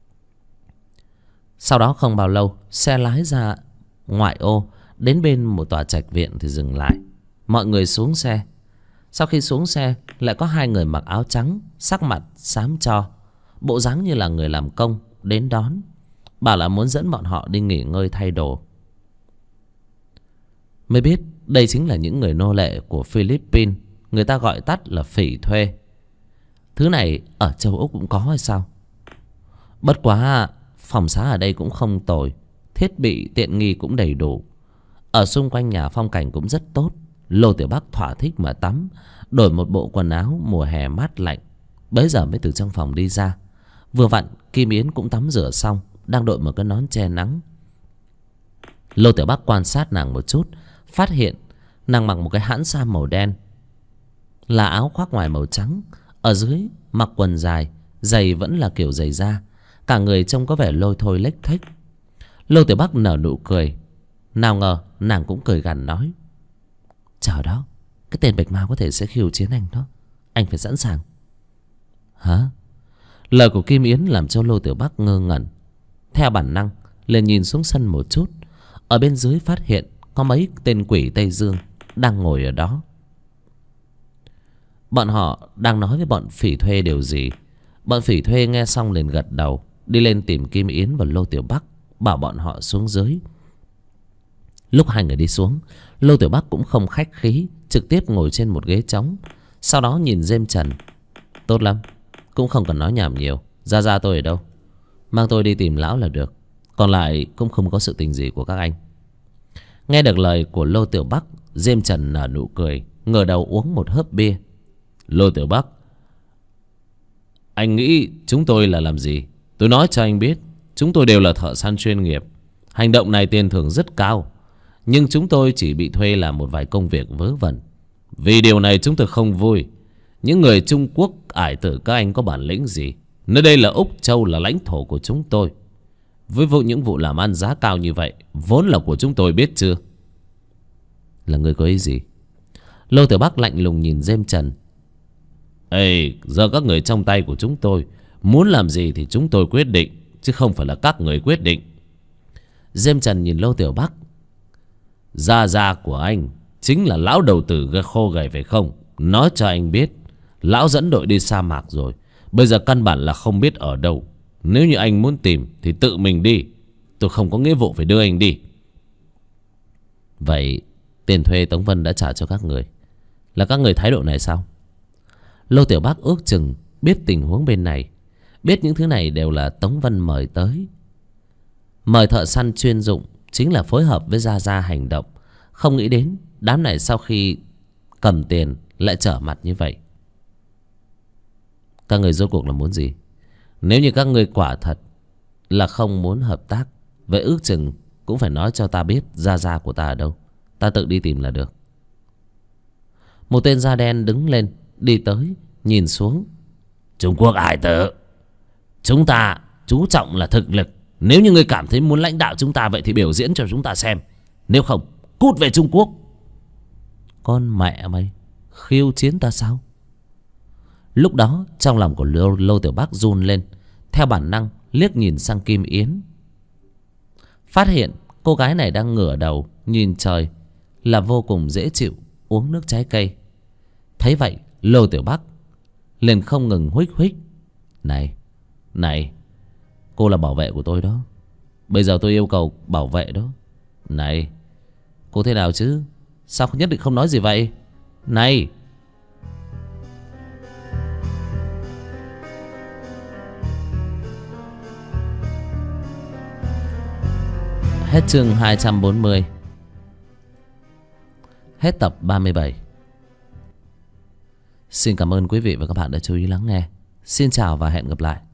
Sau đó không bao lâu, xe lái ra ngoại ô, đến bên một tòa trạch viện thì dừng lại. Mọi người xuống xe. Sau khi xuống xe, lại có hai người mặc áo trắng, sắc mặt xám cho, bộ dáng như là người làm công đến đón, bảo là muốn dẫn bọn họ đi nghỉ ngơi thay đồ. Mới biết đây chính là những người nô lệ của Philippines, người ta gọi tắt là phỉ thuê. Thứ này ở châu Úc cũng có hay sao? Bất quá phòng xá ở đây cũng không tồi, thiết bị tiện nghi cũng đầy đủ. Ở xung quanh nhà phong cảnh cũng rất tốt. Lô Tiểu Bắc thỏa thích mà tắm, đổi một bộ quần áo mùa hè mát lạnh, bấy giờ mới từ trong phòng đi ra. Vừa vặn Kim Yến cũng tắm rửa xong, đang đội một cái nón che nắng. Lô Tiểu Bắc quan sát nàng một chút, phát hiện nàng mặc một cái hãn sa màu đen, là áo khoác ngoài màu trắng, ở dưới mặc quần dài, giày vẫn là kiểu giày da, cả người trông có vẻ lôi thôi lếch thếch. Lô Tiểu Bắc nở nụ cười, nào ngờ nàng cũng cười gằn nói: Chờ đó, cái tên Bạch Mao có thể sẽ khiêu chiến anh đó, anh phải sẵn sàng. Hả? Lời của Kim Yến làm cho Lô Tiểu Bắc ngơ ngẩn, theo bản năng liền nhìn xuống sân một chút. Ở bên dưới phát hiện có mấy tên quỷ Tây Dương đang ngồi ở đó. Bọn họ đang nói với bọn phỉ thuê điều gì. Bọn phỉ thuê nghe xong liền gật đầu, đi lên tìm Kim Yến và Lô Tiểu Bắc, bảo bọn họ xuống dưới. Lúc hai người đi xuống, Lô Tiểu Bắc cũng không khách khí, trực tiếp ngồi trên một ghế trống. Sau đó nhìn Diêm Trần: Tốt lắm, cũng không cần nói nhảm nhiều. Ra tôi ở đâu? Mang tôi đi tìm lão là được, còn lại cũng không có sự tình gì của các anh. Nghe được lời của Lô Tiểu Bắc, Diêm Trần nở nụ cười, ngửa đầu uống một hớp bia. Lô Tiểu Bắc, anh nghĩ chúng tôi là làm gì? Tôi nói cho anh biết, chúng tôi đều là thợ săn chuyên nghiệp. Hành động này tiền thưởng rất cao, nhưng chúng tôi chỉ bị thuê làm một vài công việc vớ vẩn. Vì điều này chúng tôi không vui. Những người Trung Quốc ải tử các anh có bản lĩnh gì? Nơi đây là Úc Châu, là lãnh thổ của chúng tôi. Với những vụ làm ăn giá cao như vậy vốn là của chúng tôi, biết chưa? Là người có ý gì? Lô Tiểu Bắc lạnh lùng nhìn Diêm Trần. Ê, giờ các người trong tay của chúng tôi, muốn làm gì thì chúng tôi quyết định, chứ không phải là các người quyết định. Diêm Trần nhìn Lô Tiểu Bắc. Gia của anh chính là lão đầu tử khô gầy phải không? Nói cho anh biết, Lão dẫn đội đi sa mạc rồi, bây giờ căn bản là không biết ở đâu. Nếu như anh muốn tìm thì tự mình đi, tôi không có nghĩa vụ phải đưa anh đi. Vậy tiền thuê Tống Vân đã trả cho các người, là các người thái độ này sao? Lô Tiểu Bác ước chừng biết tình huống bên này, biết những thứ này đều là Tống Vân mời tới. Mời thợ săn chuyên dụng chính là phối hợp với Gia Gia hành động. Không nghĩ đến đám này sau khi cầm tiền lại trở mặt như vậy. Các người rốt cuộc là muốn gì? Nếu như các người quả thật là không muốn hợp tác, vậy ước chừng cũng phải nói cho ta biết Gia Gia của ta ở đâu, ta tự đi tìm là được. Một tên da đen đứng lên, đi tới, nhìn xuống. Trung Quốc Hải Tử, chúng ta chú trọng là thực lực. Nếu như ngươi cảm thấy muốn lãnh đạo chúng ta, vậy thì biểu diễn cho chúng ta xem. Nếu không, cút về Trung Quốc. Con mẹ mày, khiêu chiến ta sao? Lúc đó trong lòng của Lô Tiểu Bác run lên, theo bản năng liếc nhìn sang Kim Yến. Phát hiện cô gái này đang ngửa đầu nhìn trời, là vô cùng dễ chịu, uống nước trái cây. Thấy vậy Lô Tiểu Bác liền không ngừng huých huých. Này, cô là bảo vệ của tôi đó, bây giờ tôi yêu cầu bảo vệ đó. Này, cô thế nào chứ? Sao nhất định không nói gì vậy? Này! Hết chương 240. Hết tập 37. Xin cảm ơn quý vị và các bạn đã chú ý lắng nghe. Xin chào và hẹn gặp lại.